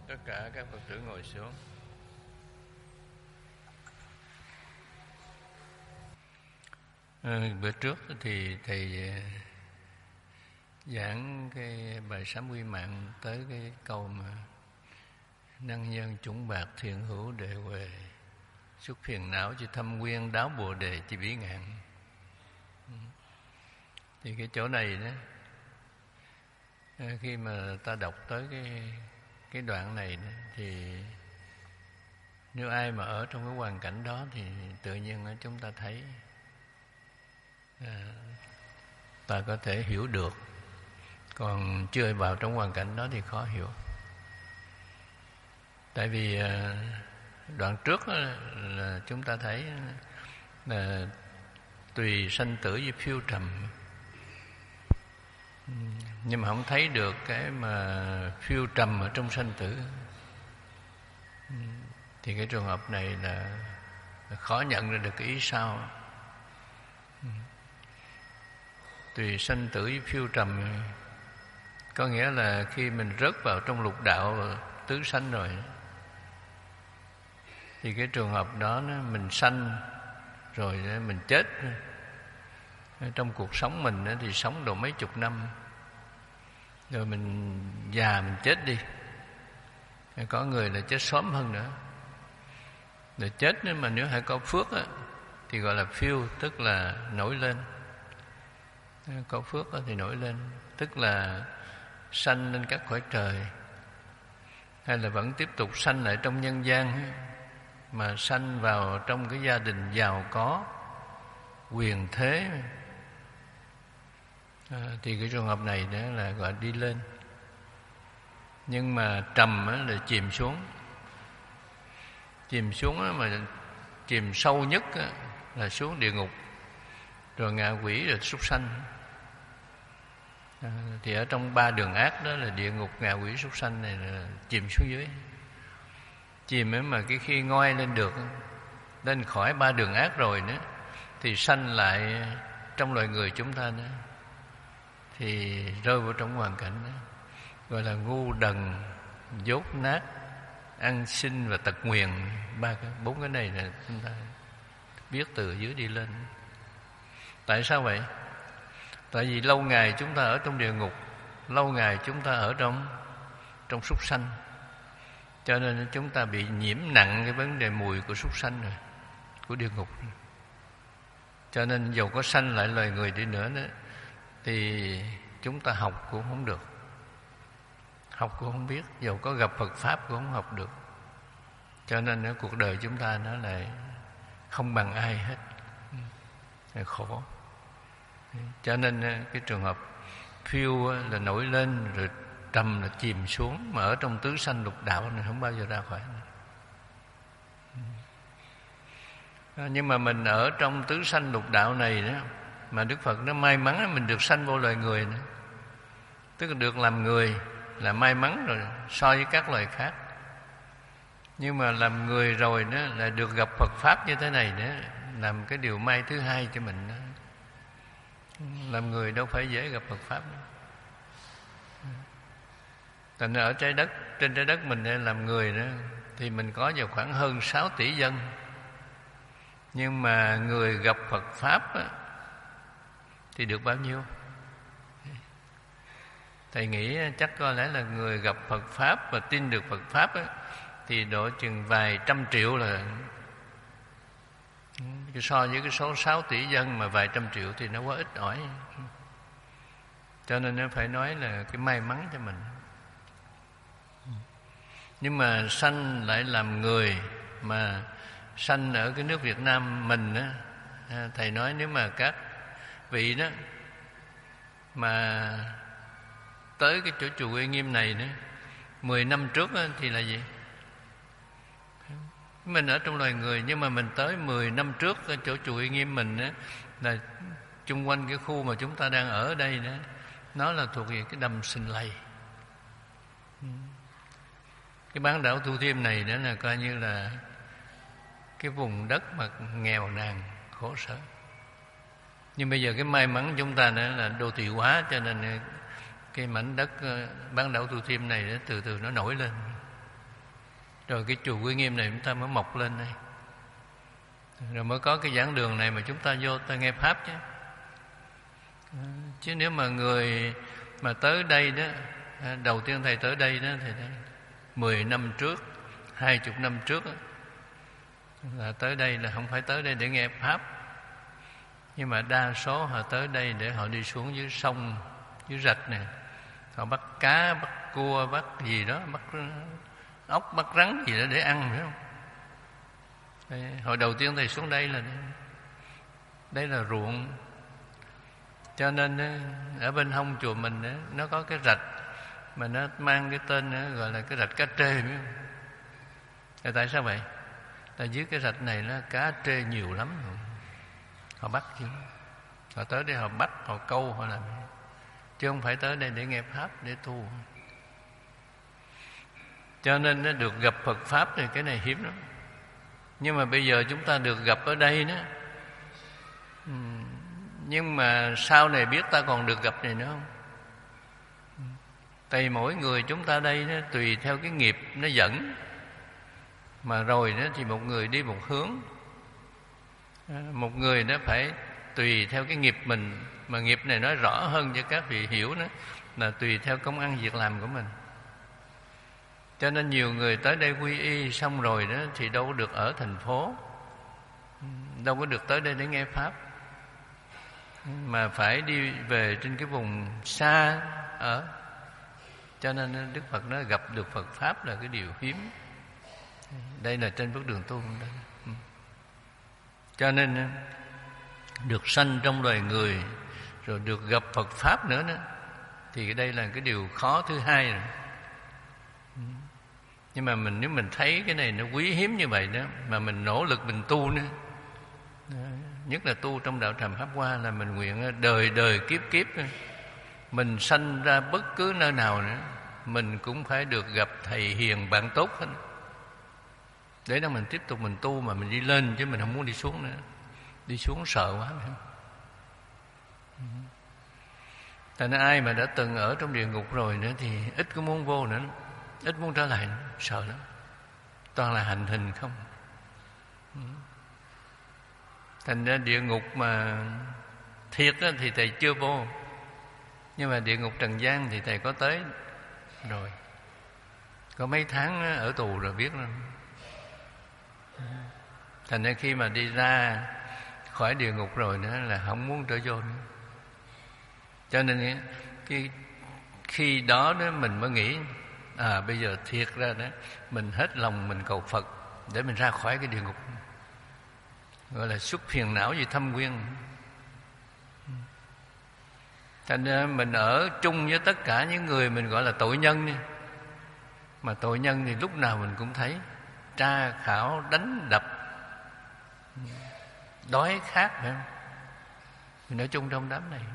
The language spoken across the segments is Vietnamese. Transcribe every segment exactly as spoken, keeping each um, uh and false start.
Tất cả các Phật tử ngồi xuống. À, bữa trước thì thầy giảng cái bài sám quy mạng tới cái câu mà năng nhân chủng bạc thiện hữu đệ huệ, xuất phiền não chỉ thâm nguyên, đáo bồ đề chỉ bỉ ngạn. Thì cái chỗ này đó, khi mà ta đọc tới cái cái đoạn này đó, thì nếu ai mà ở trong cái hoàn cảnh đó thì tự nhiên chúng ta thấy à, ta có thể hiểu được. Còn chưa vào trong hoàn cảnh đó thì khó hiểu. Tại vì à, đoạn trước là chúng ta thấy là tùy sanh tử với phiêu trầm, nhưng mà không thấy được cái mà phiêu trầm ở trong sanh tử. Thì cái trường hợp này là khó nhận ra được cái ý sao. Tùy sanh tử với phiêu trầm có nghĩa là khi mình rớt vào trong lục đạo tứ sanh rồi thì cái trường hợp đó mình sanh rồi mình chết. Trong cuộc sống mình thì sống độ mấy chục năm rồi mình già mình chết đi. Có người là chết sớm hơn nữa. Rồi chết nếu mà nếu hãy có phước á, thì gọi là phiêu, tức là nổi lên. Có phước á, thì nổi lên, tức là sanh lên các cõi trời, hay là vẫn tiếp tục sanh lại trong nhân gian, mà sanh vào trong cái gia đình giàu có, quyền thế. À, thì cái trường hợp này đó là gọi đi lên. Nhưng mà trầm á, là chìm xuống. Chìm xuống á, mà chìm sâu nhất á, là xuống địa ngục, rồi ngạ quỷ, rồi súc sanh. À, thì ở trong ba đường ác đó là địa ngục, ngạ quỷ, súc sanh này là chìm xuống dưới. Chìm ấy mà cái khi ngoi lên được, lên khỏi ba đường ác rồi nữa, thì sanh lại trong loài người chúng ta nữa, thì rơi vào trong hoàn cảnh đó gọi là ngu đần, dốt nát, ăn xin và tật nguyền. Ba cái bốn cái này là chúng ta biết từ dưới đi lên. Tại sao vậy? Tại vì lâu ngày chúng ta ở trong địa ngục, lâu ngày chúng ta ở trong trong súc sanh, cho nên chúng ta bị nhiễm nặng cái vấn đề mùi của súc sanh rồi, của địa ngục. Cho nên dầu có sanh lại loài người đi nữa đó, thì chúng ta học cũng không được, học cũng không biết, dầu có gặp Phật Pháp cũng không học được. Cho nên ở cuộc đời chúng ta nó lại không bằng ai hết, là khổ. Cho nên cái trường hợp phiêu là nổi lên, rồi trầm là chìm xuống, mà ở trong tứ sanh lục đạo này không bao giờ ra khỏi. Nhưng mà mình ở trong tứ sanh lục đạo này đó, mà Đức Phật nó may mắn mình được sanh vô loài người nữa, tức là được làm người là may mắn rồi so với các loài khác. Nhưng mà làm người rồi đó là được gặp Phật Pháp như thế này nữa, làm cái điều may thứ hai cho mình đó. Làm người đâu phải dễ gặp Phật Pháp đâu. Thành ra ở trái đất, trên trái đất mình làm người đó, thì mình có vào khoảng hơn sáu tỷ dân. Nhưng mà người gặp Phật Pháp á, thì được bao nhiêu? Thầy nghĩ chắc có lẽ là người gặp Phật Pháp và tin được Phật Pháp á, thì độ chừng vài trăm triệu là, so với cái số sáu tỷ dân mà vài trăm triệu thì nó quá ít ỏi. Cho nên nó phải nói là cái may mắn cho mình. Nhưng mà sanh lại làm người, mà sanh ở cái nước Việt Nam mình á, thầy nói nếu mà các vị đó mà tới cái chỗ chùa Uy Nghiêm này nữa mười năm trước á, thì là gì? Mình ở trong loài người, nhưng mà mình tới mười năm trước ở chỗ chùa Uy Nghiêm mình á, là chung quanh cái khu mà chúng ta đang ở đây đó, nó là thuộc về cái đầm Sình Lầy. Cái bán đảo Thủ Thiêm này đó là coi như là cái vùng đất mà nghèo nàn, khổ sở. Nhưng bây giờ cái may mắn chúng ta nữa là đô thị hóa, cho nên cái mảnh đất bán đảo Thủ Thiêm này đó, từ từ nó nổi lên. Rồi cái chùa Quy Nghiêm này chúng ta mới mọc lên đây, rồi mới có cái giảng đường này mà chúng ta vô ta nghe Pháp chứ. Chứ nếu mà người mà tới đây đó, đầu tiên thầy tới đây đó thì mười năm trước, hai chục năm trước đó, là tới đây là không phải tới đây để nghe Pháp. Nhưng mà đa số họ tới đây để họ đi xuống dưới sông, dưới rạch này, họ bắt cá, bắt cua, bắt gì đó, bắt ốc, bắt rắn gì đó để ăn, phải không? Đây, hồi đầu tiên thầy xuống đây là đây, đây là ruộng. Cho nên ở bên hông chùa mình nó có cái rạch mà nó mang cái tên gọi là cái rạch cá trê, biết không? Tại tại sao vậy? Tại dưới cái rạch này nó cá trê nhiều lắm rồi. Họ bắt chứ, họ tới đây họ bắt, họ câu, họ làm, chứ không phải tới đây để nghe Pháp, để tu. Cho nên nó được gặp Phật Pháp thì cái này hiếm lắm. Nhưng mà bây giờ chúng ta được gặp ở đây đó, nhưng mà sau này biết ta còn được gặp này nữa không? Tại mỗi người chúng ta đây đó, tùy theo cái nghiệp nó dẫn. Mà rồi đó thì một người đi một hướng, một người nó phải tùy theo cái nghiệp mình. Mà nghiệp này nói rõ hơn cho các vị hiểu đó, là tùy theo công ăn việc làm của mình. Cho nên nhiều người tới đây quy y xong rồi đó thì đâu có được ở thành phố, đâu có được tới đây để nghe Pháp, mà phải đi về trên cái vùng xa ở. Cho nên Đức Phật nói gặp được Phật Pháp là cái điều hiếm. Đây là trên bước đường tu đây. Cho nên được sanh trong loài người, rồi được gặp Phật Pháp nữa đó, thì đây là cái điều khó thứ hai rồi. Nhưng mà mình nếu mình thấy cái này nó quý hiếm như vậy đó, mà mình nỗ lực mình tu nữa, nhất là tu trong đạo Trầm Pháp Hoa, là mình nguyện đời đời kiếp kiếp mình sanh ra bất cứ nơi nào nữa, mình cũng phải được gặp thầy hiền bạn tốt hết, để đó mình tiếp tục mình tu mà mình đi lên, chứ mình không muốn đi xuống nữa. Đi xuống sợ quá. Thành ra ai mà đã từng ở trong địa ngục rồi nữa thì ít có muốn vô nữa, ít muốn trở lại nữa, sợ lắm. Toàn là hành hình không. Thành ra địa ngục mà thiệt đó thì thầy chưa vô, nhưng mà địa ngục trần gian thì thầy có tới rồi, có mấy tháng ở tù rồi biết lắm. Thành ra khi mà đi ra khỏi địa ngục rồi nữa là không muốn trở vô nữa. Cho nên cái khi đó đó mình mới nghĩ, à bây giờ thiệt ra đó mình hết lòng mình cầu Phật để mình ra khỏi cái địa ngục, gọi là xuất phiền não vì thâm quyên. Thành ra mình ở chung với tất cả những người mình gọi là tội nhân đi. Mà tội nhân thì lúc nào mình cũng thấy tra khảo, đánh đập, đói khát, phải không? Mình ở chung trong đám này.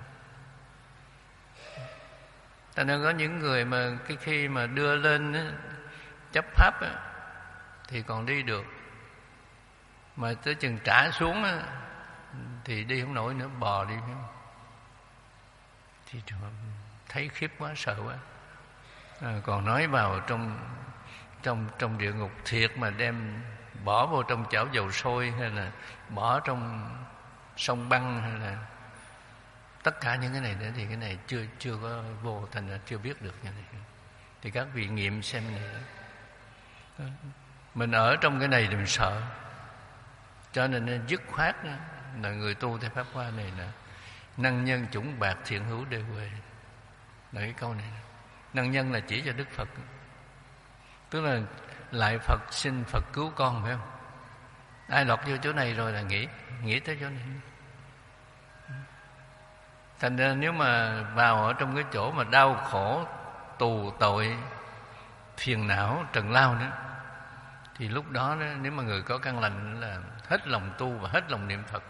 Thành ra có những người mà cái khi mà đưa lên á, chấp pháp á, thì còn đi được, mà tới chừng trả xuống á, thì đi không nổi nữa, bò đi, phải không? Thì thấy khiếp quá, sợ quá. À, còn nói vào trong trong trong địa ngục thiệt mà đem bỏ vô trong chảo dầu sôi, hay là bỏ trong sông băng, hay là tất cả những cái này nữa, thì cái này chưa chưa có vô, thành ra chưa biết được như này. Thì các vị nghiệm xem này. Mình ở trong cái này thì mình sợ, cho nên dứt khoát là người tu theo Pháp Hoa này là năng nhân chủng bạc thiện hữu đều huệ, là cái câu này. Năng nhân là chỉ cho Đức Phật, tức là lại Phật xin Phật cứu con, phải không? Ai lọt vô chỗ này rồi là nghĩ nghĩ tới chỗ này. Thành ra nếu mà vào ở trong cái chỗ mà đau khổ, tù tội, phiền não, trần lao nữa, thì lúc đó, đó nếu mà người có căn lành là hết lòng tu và hết lòng niệm Phật.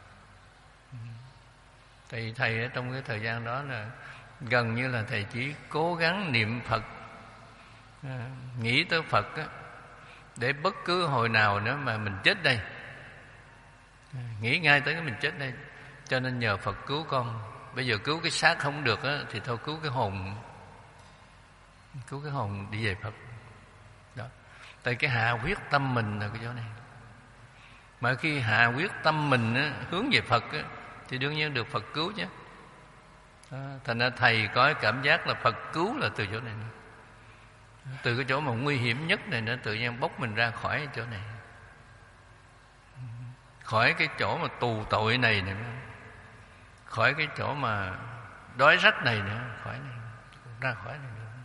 Thì thầy ở trong cái thời gian đó là gần như là thầy chỉ cố gắng niệm Phật, nghĩ tới Phật á, để bất cứ hồi nào nữa mà mình chết đây, nghĩ ngay tới cái mình chết đây. Cho nên nhờ Phật cứu con. Bây giờ cứu cái xác không được á, thì thôi cứu cái hồn, cứu cái hồn đi về Phật đó. Tại cái hạ quyết tâm mình là cái chỗ này. Mà khi hạ quyết tâm mình á, hướng về Phật á, thì đương nhiên được Phật cứu chứ. À, thành ra thầy có cái cảm giác là Phật cứu là từ chỗ này nữa. Từ cái chỗ mà nguy hiểm nhất này nó tự nhiên bốc mình ra khỏi cái chỗ này, khỏi cái chỗ mà tù tội này nữa, khỏi cái chỗ mà đói rách này nữa, khỏi này, ra khỏi này nữa.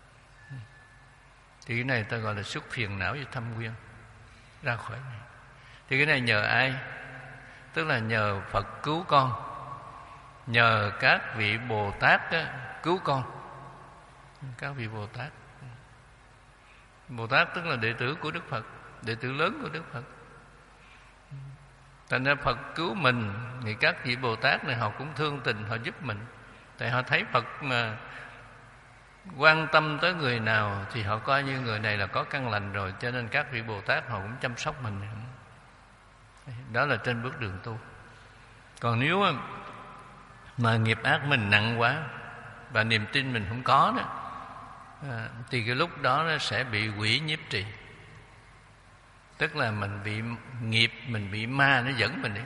Thì cái này ta gọi là xuất phiền não và thâm quyên, ra khỏi này. Thì cái này nhờ ai? Tức là nhờ Phật cứu con, nhờ các vị Bồ Tát đó, cứu con. Các vị Bồ Tát, Bồ Tát tức là đệ tử của Đức Phật, đệ tử lớn của Đức Phật. Thành ra Phật cứu mình thì các vị Bồ Tát này họ cũng thương tình, họ giúp mình. Tại họ thấy Phật mà quan tâm tới người nào thì họ coi như người này là có căn lành rồi, cho nên các vị Bồ Tát họ cũng chăm sóc mình. Đó là trên bước đường tu. Còn nếu mà nghiệp ác mình nặng quá và niềm tin mình không có đó, à, thì cái lúc đó nó sẽ bị quỷ nhiếp trì. Tức là mình bị nghiệp, mình bị ma nó dẫn mình đi.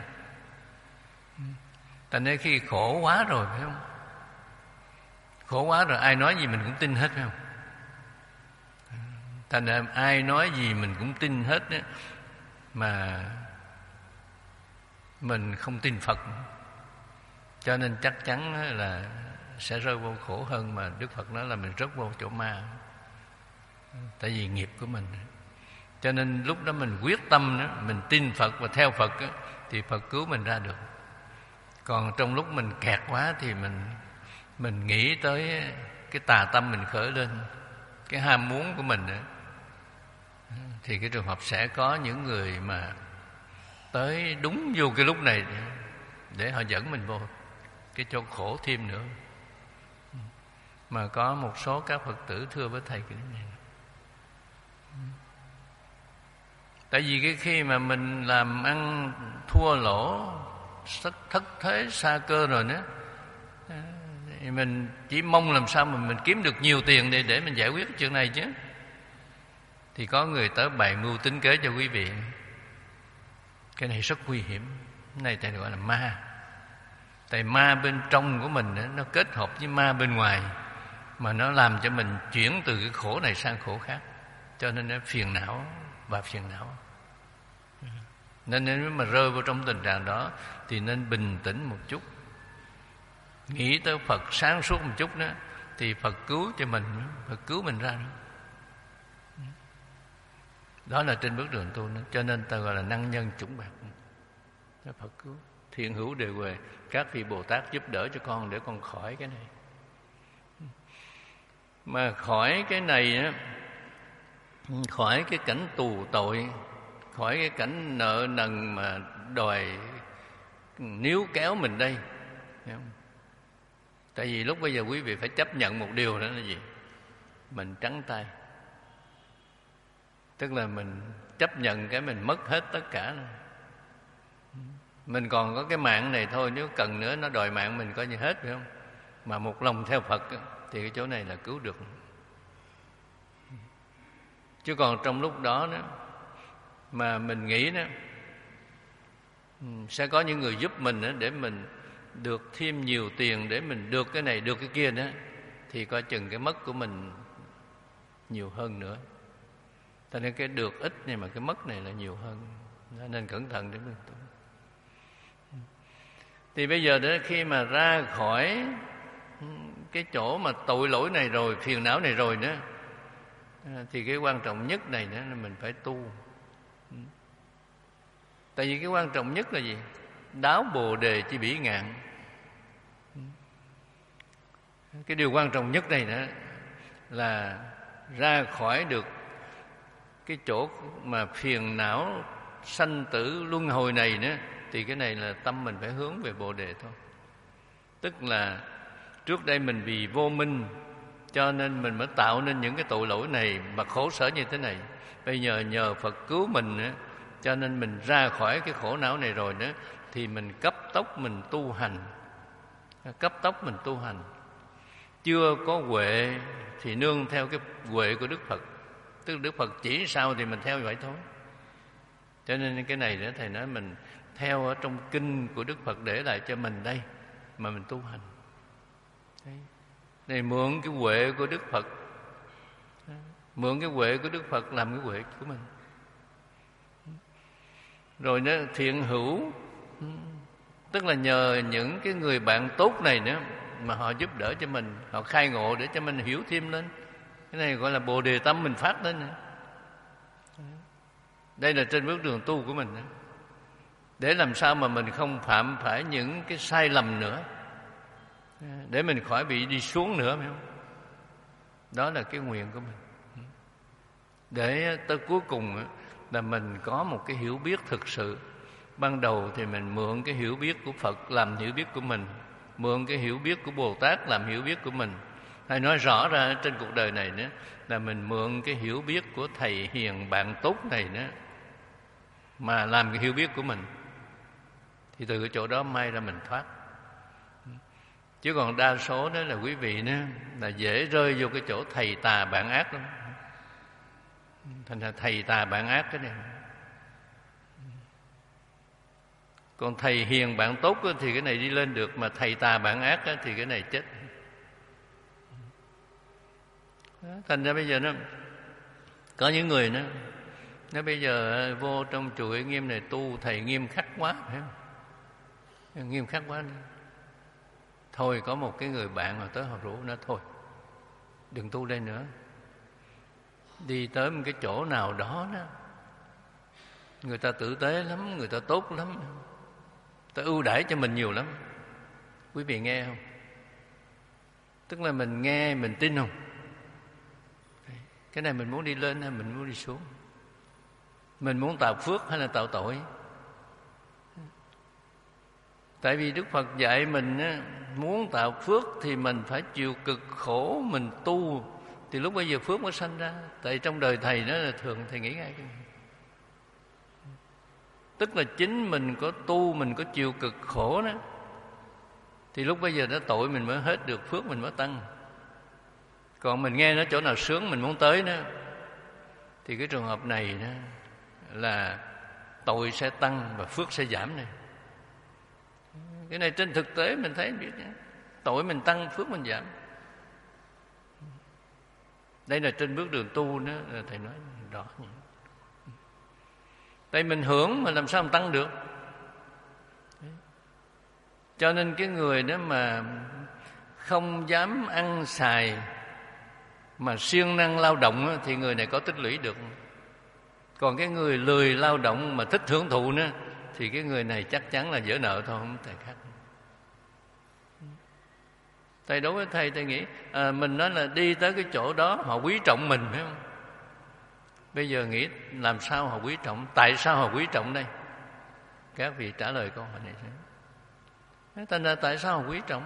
Thành ra khi khổ quá rồi, phải không? Khổ quá rồi ai nói gì mình cũng tin hết, phải không? Thành ra ai nói gì mình cũng tin hết đó, mà mình không tin Phật, cho nên chắc chắn là sẽ rơi vô khổ hơn. Mà Đức Phật nói là mình rớt vô chỗ ma, tại vì nghiệp của mình. Cho nên lúc đó mình quyết tâm đó, mình tin Phật và theo Phật đó, thì Phật cứu mình ra được. Còn trong lúc mình kẹt quá thì mình mình nghĩ tới cái tà tâm mình khởi lên, cái ham muốn của mình đó, thì cái trường hợp sẽ có những người mà tới đúng vô cái lúc này để họ dẫn mình vô cái chỗ khổ thêm nữa. Mà có một số các Phật tử thưa với thầy cái này. Tại vì cái khi mà mình làm ăn thua lỗ, thất, thất thế xa cơ rồi nữa, thì mình chỉ mong làm sao mà mình kiếm được nhiều tiền để để mình giải quyết cái chuyện này chứ. Thì có người tới bày mưu tính kế cho quý vị. Cái này rất nguy hiểm. Cái này thầy gọi là ma. Tại ma bên trong của mình nó kết hợp với ma bên ngoài, mà nó làm cho mình chuyển từ cái khổ này sang khổ khác. Cho nên nó phiền não và phiền não. Nên nếu mà rơi vào trong tình trạng đó thì nên bình tĩnh một chút, nghĩ tới Phật sáng suốt một chút đó, thì Phật cứu cho mình, Phật cứu mình ra đó. Đó là trên bước đường tu đó. Cho nên ta gọi là năng nhân chủng bạc. Phật cứu, thiện hữu đều về, các vị Bồ Tát giúp đỡ cho con để con khỏi cái này. Mà khỏi cái này á, khỏi cái cảnh tù tội, khỏi cái cảnh nợ nần mà đòi níu kéo mình đây. Tại vì lúc bây giờ quý vị phải chấp nhận một điều đó là gì? Mình trắng tay. Tức là mình chấp nhận cái mình mất hết tất cả rồi. Mình còn có cái mạng này thôi, nếu cần nữa nó đòi mạng mình coi như hết, phải không? Mà một lòng theo Phật thì cái chỗ này là cứu được. Chứ còn trong lúc đó đó mà mình nghĩ đó sẽ có những người giúp mình đó, để mình được thêm nhiều tiền, để mình được cái này được cái kia đó, thì coi chừng cái mất của mình nhiều hơn nữa. Cho nên cái được ít nhưng mà cái mất này là nhiều hơn. Nên cẩn thận để mình tu. Thì bây giờ đó, khi mà ra khỏi cái chỗ mà tội lỗi này rồi, phiền não này rồi nữa, thì cái quan trọng nhất này nữa là mình phải tu. Tại vì cái quan trọng nhất là gì? Đáo bồ đề chi bỉ ngạn. Cái điều quan trọng nhất này nữa là ra khỏi được cái chỗ mà phiền não sanh tử luân hồi này nữa, thì cái này là tâm mình phải hướng về bồ đề thôi. Tức là trước đây mình vì vô minh cho nên mình mới tạo nên những cái tội lỗi này mà khổ sở như thế này. Bây giờ nhờ Phật cứu mình nữa, cho nên mình ra khỏi cái khổ não này rồi nữa, thì mình cấp tốc mình tu hành. Cấp tốc mình tu hành. Chưa có huệ thì nương theo cái huệ của Đức Phật. Tức là Đức Phật chỉ sao thì mình theo vậy thôi. Cho nên cái này nữa thầy nói mình theo ở trong kinh của Đức Phật để lại cho mình đây mà mình tu hành. Đấy. Này mượn cái huệ của Đức Phật, mượn cái huệ của Đức Phật làm cái huệ của mình. Rồi nó thiện hữu, tức là nhờ những cái người bạn tốt này nữa mà họ giúp đỡ cho mình, họ khai ngộ để cho mình hiểu thêm lên. Cái này gọi là Bồ Đề tâm mình phát lên nữa. Đây là trên bước đường tu của mình nữa. Để làm sao mà mình không phạm phải những cái sai lầm nữa, để mình khỏi bị đi xuống nữa, phải không? Đó là cái nguyện của mình. Để tới cuối cùng là mình có một cái hiểu biết thực sự. Ban đầu thì mình mượn cái hiểu biết của Phật làm hiểu biết của mình, mượn cái hiểu biết của Bồ Tát làm hiểu biết của mình. Hay nói rõ ra trên cuộc đời này nữa là mình mượn cái hiểu biết của thầy hiền bạn tốt này nữa mà làm cái hiểu biết của mình. Thì từ cái chỗ đó may ra mình thoát. Chứ còn đa số đó là quý vị nữa là dễ rơi vô cái chỗ thầy tà bạn ác lắm. Thành ra thầy tà bạn ác cái này. Còn thầy hiền bạn tốt thì cái này đi lên được, mà thầy tà bạn ác thì cái này chết. Thành ra bây giờ nó có những người nó nó bây giờ vô trong chùa Uy Nghiêm này tu thầy nghiêm khắc quá, phải không? Nghiêm khắc quá. Thôi có một cái người bạn mà tới họ rủ nó thôi, đừng tu đây nữa. Đi tới một cái chỗ nào đó đó, người ta tử tế lắm, người ta tốt lắm, ta ưu đãi cho mình nhiều lắm. Quý vị nghe không? Tức là mình nghe, mình tin không? Cái này mình muốn đi lên hay mình muốn đi xuống? Mình muốn tạo phước hay là tạo tội? Tại vì Đức Phật dạy mình á, muốn tạo phước thì mình phải chịu cực khổ, mình tu thì lúc bây giờ phước mới sanh ra. Tại trong đời thầy đó là thường thầy nghĩ ngay cái này. Tức là chính mình có tu, mình có chịu cực khổ đó, thì lúc bây giờ đó tội mình mới hết được, phước mình mới tăng. Còn mình nghe nó chỗ nào sướng mình muốn tới đó, thì cái trường hợp này đó là tội sẽ tăng và phước sẽ giảm này. Cái này trên thực tế mình thấy biết đó. Tội mình tăng, phước mình giảm. Đây là trên bước đường tu đó, thầy nói rõ. Tại mình hưởng mà làm sao mình tăng được. Cho nên cái người đó mà không dám ăn xài mà siêng năng lao động thì người này có tích lũy được. Còn cái người lười lao động mà thích hưởng thụ nữa thì cái người này chắc chắn là dở nợ thôi, không thể khác. Thầy đối với thầy, thầy nghĩ à, mình nói là đi tới cái chỗ đó họ quý trọng mình, phải không? Bây giờ nghĩ làm sao họ quý trọng, tại sao họ quý trọng đây? Các vị trả lời câu hỏi này xem. Thành ra tại sao họ quý trọng?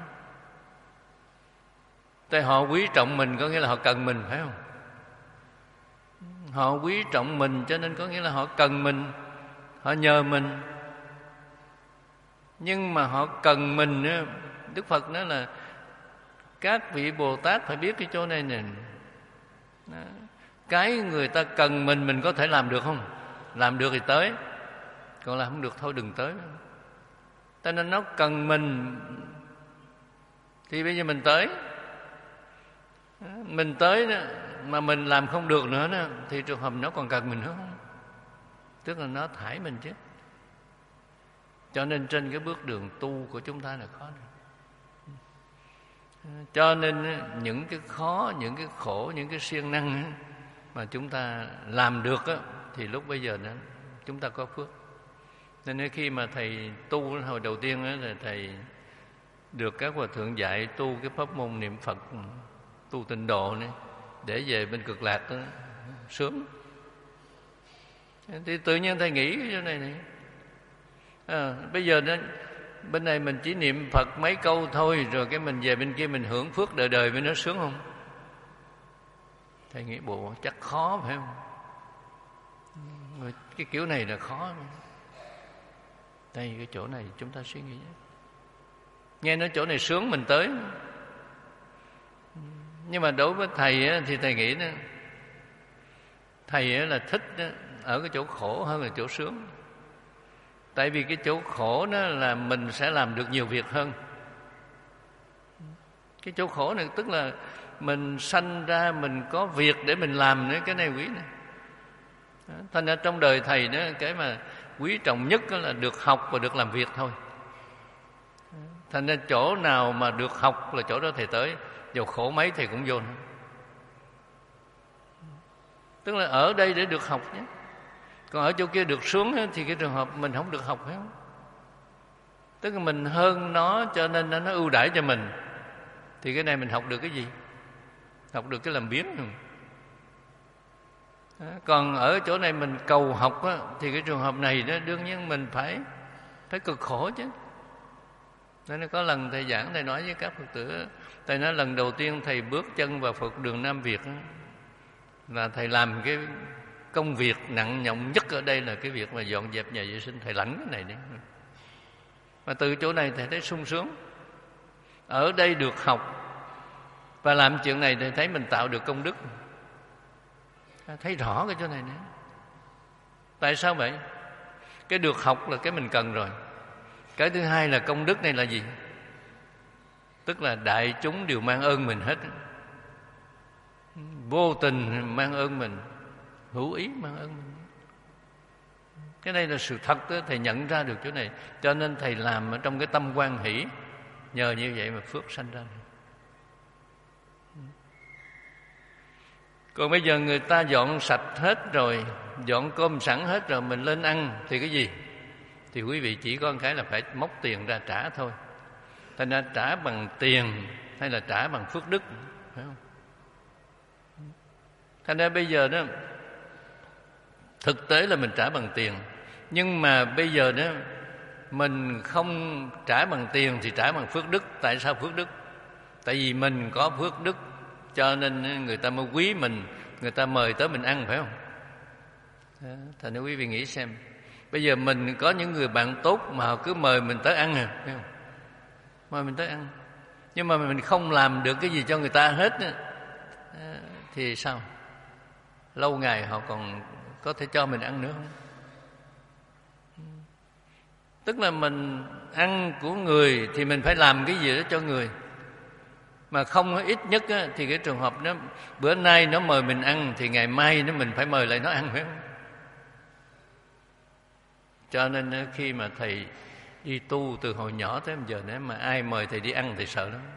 Tại họ quý trọng mình có nghĩa là họ cần mình, phải không? Họ quý trọng mình cho nên có nghĩa là họ cần mình, họ nhờ mình. Nhưng mà họ cần mình, Đức Phật nói là các vị Bồ Tát phải biết cái chỗ này nè. Cái người ta cần mình, mình có thể làm được không? Làm được thì tới, còn làm không được thôi đừng tới. Cho nên nó cần mình thì bây giờ mình tới. Mình tới đó, mà mình làm không được nữa đó, thì trường hợp nó còn cần mình nữa không? Tức là nó thải mình chứ. Cho nên trên cái bước đường tu của chúng ta là khó này. Cho nên những cái khó, những cái khổ, những cái siêng năng mà chúng ta làm được á, thì lúc bây giờ đó chúng ta có phước. Nên khi mà thầy tu hồi đầu tiên á, là thầy được các hòa thượng dạy tu cái pháp môn niệm Phật, tu tịnh độ này, để về bên Cực Lạc đó, sớm. Thì tự nhiên thầy nghĩ cái chỗ này này à, bây giờ đó, bên này mình chỉ niệm Phật mấy câu thôi, rồi cái mình về bên kia mình hưởng phước đời đời với nó sướng không? Thầy nghĩ bộ chắc khó, phải không? Cái kiểu này là khó. Đây cái chỗ này chúng ta suy nghĩ. Nghe nói chỗ này sướng mình tới. Nhưng mà đối với thầy á, thì thầy nghĩ đó, Thầy là thích ở cái chỗ khổ hơn là chỗ sướng. Tại vì cái chỗ khổ đó là mình sẽ làm được nhiều việc hơn. Cái chỗ khổ này tức là mình sanh ra mình có việc để mình làm nữa, cái này quý này. Thành ra trong đời thầy đó, cái mà quý trọng nhất là được học và được làm việc thôi. Thành ra chỗ nào mà được học là chỗ đó thầy tới, dù khổ mấy thầy cũng vô. Tức là ở đây để được học nhé. Còn ở chỗ kia được xuống thì cái trường hợp mình không được học hết. Tức là mình hơn nó cho nên nó ưu đãi cho mình. Thì cái này mình học được cái gì? Học được cái làm biếng. Còn ở chỗ này mình cầu học á, thì cái trường hợp này đó đương nhiên mình phải phải cực khổ chứ. Nên có lần thầy giảng, thầy nói với các Phật tử, thầy nói lần đầu tiên thầy bước chân vào Phật đường Nam Việt đó, là thầy làm cái công việc nặng nhọc nhất ở đây là cái việc mà dọn dẹp nhà vệ sinh. Thầy lãnh cái này đấy. Mà từ chỗ này thầy thấy sung sướng. Ở đây được học và làm chuyện này thì thấy mình tạo được công đức. Thấy rõ cái chỗ này nữa. Tại sao vậy? Cái được học là cái mình cần rồi. Cái thứ hai là công đức này là gì? Tức là đại chúng đều mang ơn mình hết. Vô tình mang ơn mình, hữu ý mang ơn mình. Cái này là sự thật đó, thầy nhận ra được chỗ này. Cho nên thầy làm ở trong cái tâm hoan hỷ. Nhờ như vậy mà phước sanh ra. Còn bây giờ người ta dọn sạch hết rồi, dọn cơm sẵn hết rồi, mình lên ăn thì cái gì? Thì quý vị chỉ có một cái là phải móc tiền ra trả thôi. Thành ra trả bằng tiền hay là trả bằng phước đức, phải không? Thành ra bây giờ đó, thực tế là mình trả bằng tiền. Nhưng mà bây giờ đó, mình không trả bằng tiền thì trả bằng phước đức. Tại sao phước đức? Tại vì mình có phước đức cho nên người ta mới quý mình, người ta mời tới mình ăn, phải không? Thành ra quý vị nghĩ xem, bây giờ mình có những người bạn tốt mà họ cứ mời mình tới ăn à, phải không? Mời mình tới ăn. Nhưng mà mình không làm được cái gì cho người ta hết thì sao? Lâu ngày họ còn có thể cho mình ăn nữa không? Tức là mình ăn của người thì mình phải làm cái gì đó cho người. Mà không ít nhất á, thì cái trường hợp đó, bữa nay nó mời mình ăn thì ngày mai nó mình phải mời lại nó ăn, phải không? Cho nên khi mà thầy đi tu từ hồi nhỏ tới bây giờ, nếu mà ai mời thầy đi ăn thì sợ lắm.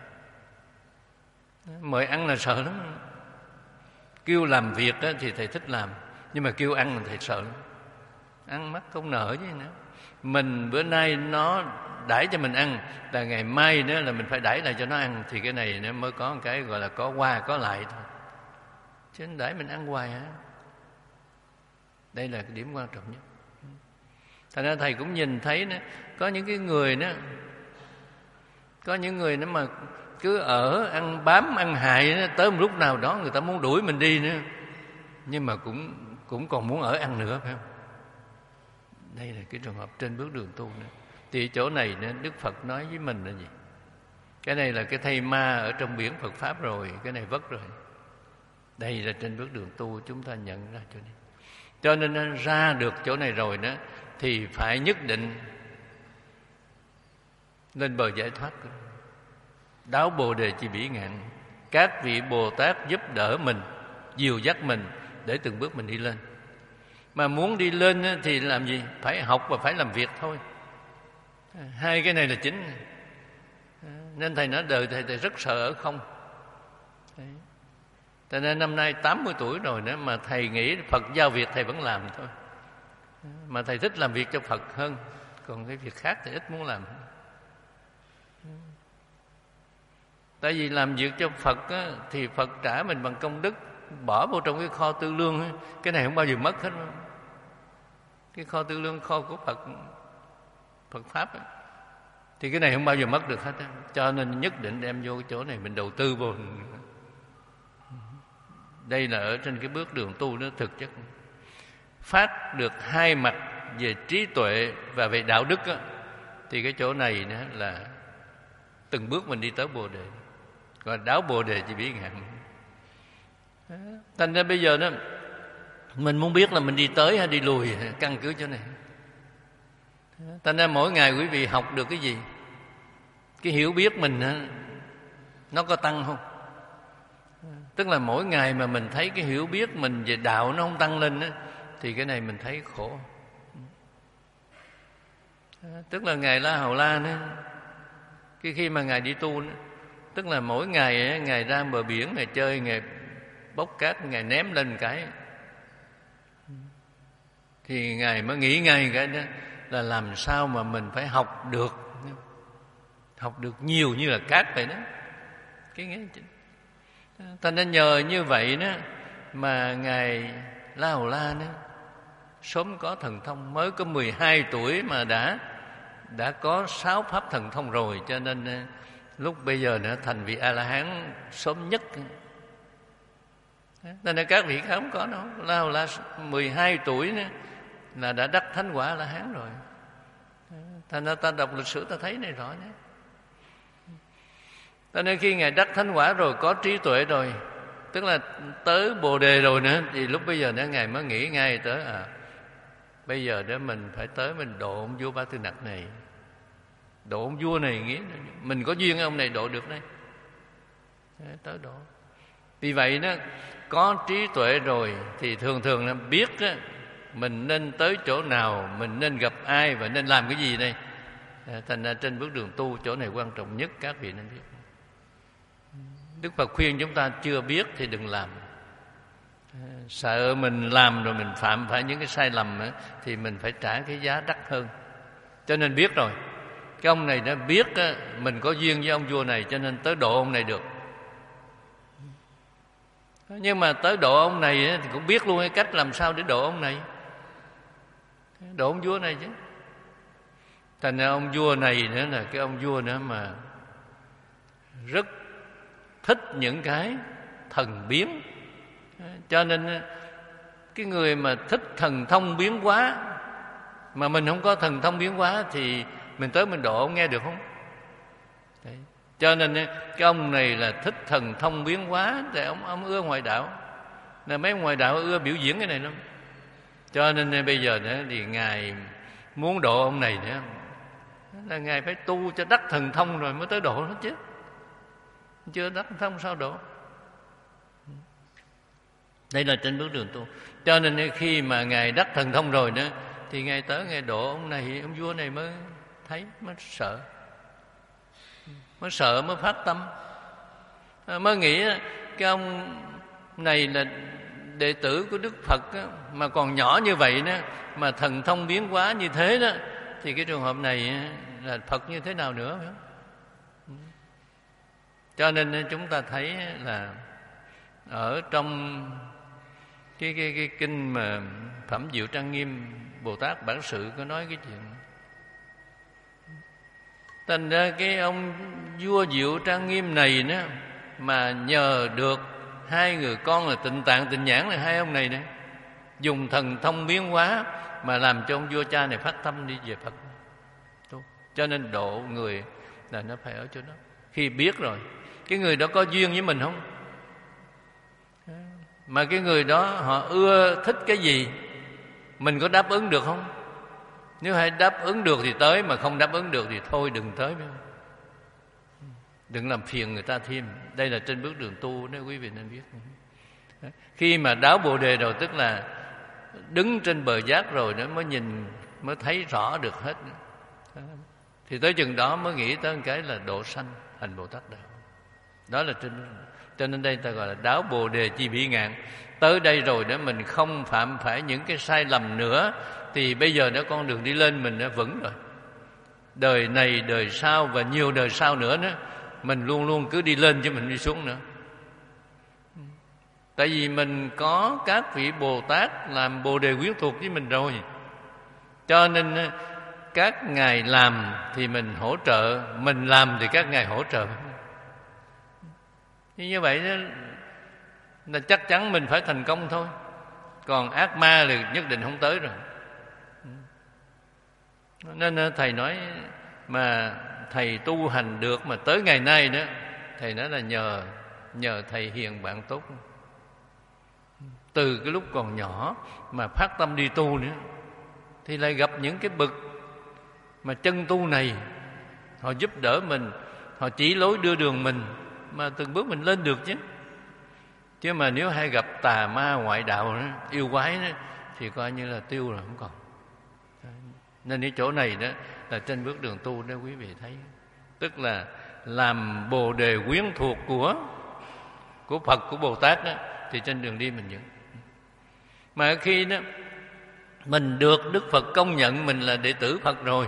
Mời ăn là sợ lắm. Kêu làm việc á, thì thầy thích làm, nhưng mà kêu ăn là thầy sợ lắm. Ăn mắt không nở chứ nữa. Mình bữa nay nó đãi cho mình ăn, là ngày mai nữa là mình phải đãi lại cho nó ăn. Thì cái này nó mới có một cái gọi là có qua có lại thôi. Chứ đãi mình ăn hoài hả? Đây là cái điểm quan trọng nhất. Thành ra thầy cũng nhìn thấy nữa, có những cái người đó, có những người đó mà cứ ở ăn bám ăn hại đó, tới một lúc nào đó người ta muốn đuổi mình đi nữa, nhưng mà cũng cũng còn muốn ở ăn nữa, phải không? Đây là cái trường hợp trên bước đường tu nữa. Thì chỗ này nữa, Đức Phật nói với mình là gì? Cái này là cái thây ma ở trong biển Phật Pháp rồi, cái này vất rồi. Đây là trên bước đường tu chúng ta nhận ra chỗ này. Cho nên ra được chỗ này rồi đó thì phải nhất định lên bờ giải thoát. Đáo Bồ Đề Chi Bỉ Ngạn, các vị Bồ Tát giúp đỡ mình, dìu dắt mình để từng bước mình đi lên. Mà muốn đi lên thì làm gì? Phải học và phải làm việc thôi. Hai cái này là chính. Nên thầy nói đời thầy, thầy rất sợ ở không. Cho nên năm nay tám mươi tuổi rồi nữa mà thầy nghĩ Phật giao việc thầy vẫn làm thôi. Mà thầy thích làm việc cho Phật hơn, còn cái việc khác thì ít muốn làm. Tại vì làm việc cho Phật á, thì Phật trả mình bằng công đức, bỏ vào trong cái kho tư lương á. Cái này không bao giờ mất hết. Cái kho tư lương, kho của Phật Phật Pháp á, thì cái này không bao giờ mất được hết á. Cho nên nhất định đem vô cái chỗ này mình đầu tư vô. Đây là ở trên cái bước đường tu nó thực chất phát được hai mặt về trí tuệ và về đạo đức á, thì cái chỗ này nữa là từng bước mình đi tới Bồ Đề. Còn Đáo Bồ Đề Chi Bỉ Ngạn. Thành ra bây giờ đó Mình muốn biết là mình đi tới hay đi lùi, căn cứ chỗ này. Thành ra mỗi ngày quý vị học được cái gì? Cái hiểu biết mình nó có tăng không? Tức là mỗi ngày mà mình thấy cái hiểu biết mình về đạo nó không tăng lên á, thì cái này mình thấy khổ. Tức là Ngài La Hầu La nữa, cái khi mà Ngài đi tu nữa, tức là mỗi ngày Ngài ra bờ biển, Ngài chơi, Ngài bốc cát, Ngài ném lên cái, thì Ngài mới nghĩ ngay cái đó là làm sao mà mình phải học được, học được nhiều như là cát vậy đó. Cái nghĩa thành nên nhờ như vậy đó mà Ngài La Hầu La đó sớm có thần thông, mới có mười hai tuổi mà đã đã có sáu pháp thần thông rồi, cho nên lúc bây giờ nữa thành vị A La Hán sớm nhất. Nên là các vị khác không có đâu. La Hầu La mười hai tuổi nữa là đã đắc thánh quả A La Hán rồi. Thành ra ta đọc lịch sử ta thấy này rõ nhé. Cho nên khi Ngài đắc thánh quả rồi, có trí tuệ rồi, tức là tới Bồ Đề rồi nữa, thì lúc bây giờ nữa Ngài mới nghĩ ngay tới à bây giờ để mình phải tới mình độ ông vua Ba Tư Nặc này. Độ ông vua này nghĩa mình có duyên ông này độ được đây. Tới độ. Vì vậy đó, có trí tuệ rồi thì thường thường là biết đó, mình nên tới chỗ nào, mình nên gặp ai và nên làm cái gì đây. Thành ra trên bước đường tu, chỗ này quan trọng nhất các vị nên biết. Đức Phật khuyên chúng ta chưa biết thì đừng làm. Sợ mình làm rồi mình phạm phải những cái sai lầm ấy, thì mình phải trả cái giá đắt hơn. Cho nên biết rồi, cái ông này đã biết á, mình có duyên với ông vua này, cho nên tới độ ông này được. Nhưng mà tới độ ông này á, thì cũng biết luôn cái cách làm sao để độ ông này, độ ông vua này chứ. Thành ra ông vua này nữa là cái ông vua nữa mà rất thích những cái thần biến. Cho nên cái người mà thích thần thông biến hóa mà mình không có thần thông biến hóa thì mình tới mình độ ông nghe được không? Đấy. Cho nên cái ông này là thích thần thông biến hóa, thì ông ông ưa ngoại đạo. Là mấy ngoại đạo ưa biểu diễn cái này lắm. Cho nên bây giờ nữa thì Ngài muốn độ ông này nữa là Ngài phải tu cho đắc thần thông rồi mới tới độ nó chứ. Chưa đắc thần thông sao độ? Đây là trên bước đường tu. Cho nên khi mà Ngài đắc thần thông rồi nữa thì Ngài tới Ngài độ ông này, ông vua này mới thấy, mới sợ. Mới sợ, mới phát tâm, mới nghĩ cái ông này là đệ tử của Đức Phật đó, mà còn nhỏ như vậy đó, mà thần thông biến hóa như thế đó, thì cái trường hợp này là Phật như thế nào nữa phải không? Cho nên chúng ta thấy là ở trong cái, cái, cái kinh mà Phẩm Diệu Trang Nghiêm Bồ Tát Bản Sự có nói cái chuyện. Thành ra cái ông vua Diệu Trang Nghiêm này đó, mà nhờ được hai người con là Tịnh Tạng Tịnh Nhãn, là hai ông này này dùng thần thông biến hóa mà làm cho ông vua cha này phát tâm đi về Phật. Cho nên độ người là nó phải ở chỗ đó. Khi biết rồi, cái người đó có duyên với mình không? Mà cái người đó họ ưa thích cái gì, mình có đáp ứng được không? Nếu hay đáp ứng được thì tới, mà không đáp ứng được thì thôi đừng tới. Đừng làm phiền người ta thêm. Đây là trên bước đường tu đó, quý vị nên biết. Khi mà đáo Bồ Đề rồi, tức là đứng trên bờ giác rồi đó, mới nhìn, mới thấy rõ được hết. Thì tới chừng đó mới nghĩ tới một cái là độ sanh hành Bồ Tát Đạo. Đó là trên. Cho nên đây ta gọi là đáo Bồ Đề chi bỉ ngạn. Tới đây rồi đó mình không phạm phải những cái sai lầm nữa, thì bây giờ đó con đường đi lên mình đã vững rồi. Đời này, đời sau và nhiều đời sau nữa đó, mình luôn luôn cứ đi lên chứ mình đi xuống nữa. Tại vì mình có các vị Bồ Tát làm Bồ Đề quyến thuộc với mình rồi. Cho nên các ngài làm thì mình hỗ trợ, mình làm thì các ngài hỗ trợ. Như vậy đó là chắc chắn mình phải thành công thôi. Còn ác ma là nhất định không tới rồi. Nên thầy nói mà thầy tu hành được mà tới ngày nay đó, thầy nói là nhờ nhờ thầy hiền bạn tốt. từ cái lúc còn nhỏ mà phát tâm đi tu nữa, thì lại gặp những cái bậc mà chân tu này, họ giúp đỡ mình, họ chỉ lối đưa đường mình, mà từng bước mình lên được chứ. Chứ mà nếu hay gặp tà ma ngoại đạo đó, yêu quái đó, thì coi như là tiêu rồi, không còn. Nên cái chỗ này đó là trên bước đường tu đó quý vị thấy, tức là làm bồ đề quyến thuộc của của Phật, của Bồ Tát đó, thì trên đường đi mình vẫn. Mà khi đó mình được Đức Phật công nhận mình là đệ tử Phật rồi.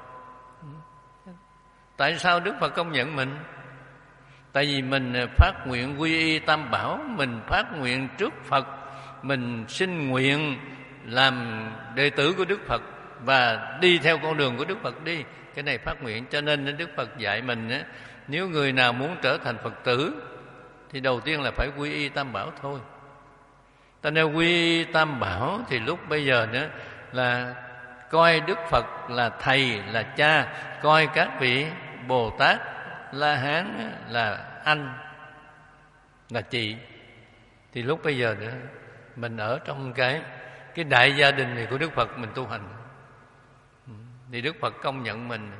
Tại sao Đức Phật công nhận mình? Tại vì mình phát nguyện quy y Tam Bảo, mình phát nguyện trước Phật, mình xin nguyện làm đệ tử của Đức Phật và đi theo con đường của Đức Phật đi. Cái này phát nguyện. Cho nên Đức Phật dạy mình á, nếu người nào muốn trở thành Phật tử thì đầu tiên là phải quy y Tam Bảo thôi. Ta nếu quy y Tam Bảo thì lúc bây giờ nữa là coi Đức Phật là thầy, là cha, coi các vị Bồ Tát, La Hán là anh, là chị. Thì lúc bây giờ nữa mình ở trong cái cái đại gia đình này của Đức Phật, mình tu hành thì Đức Phật công nhận mình.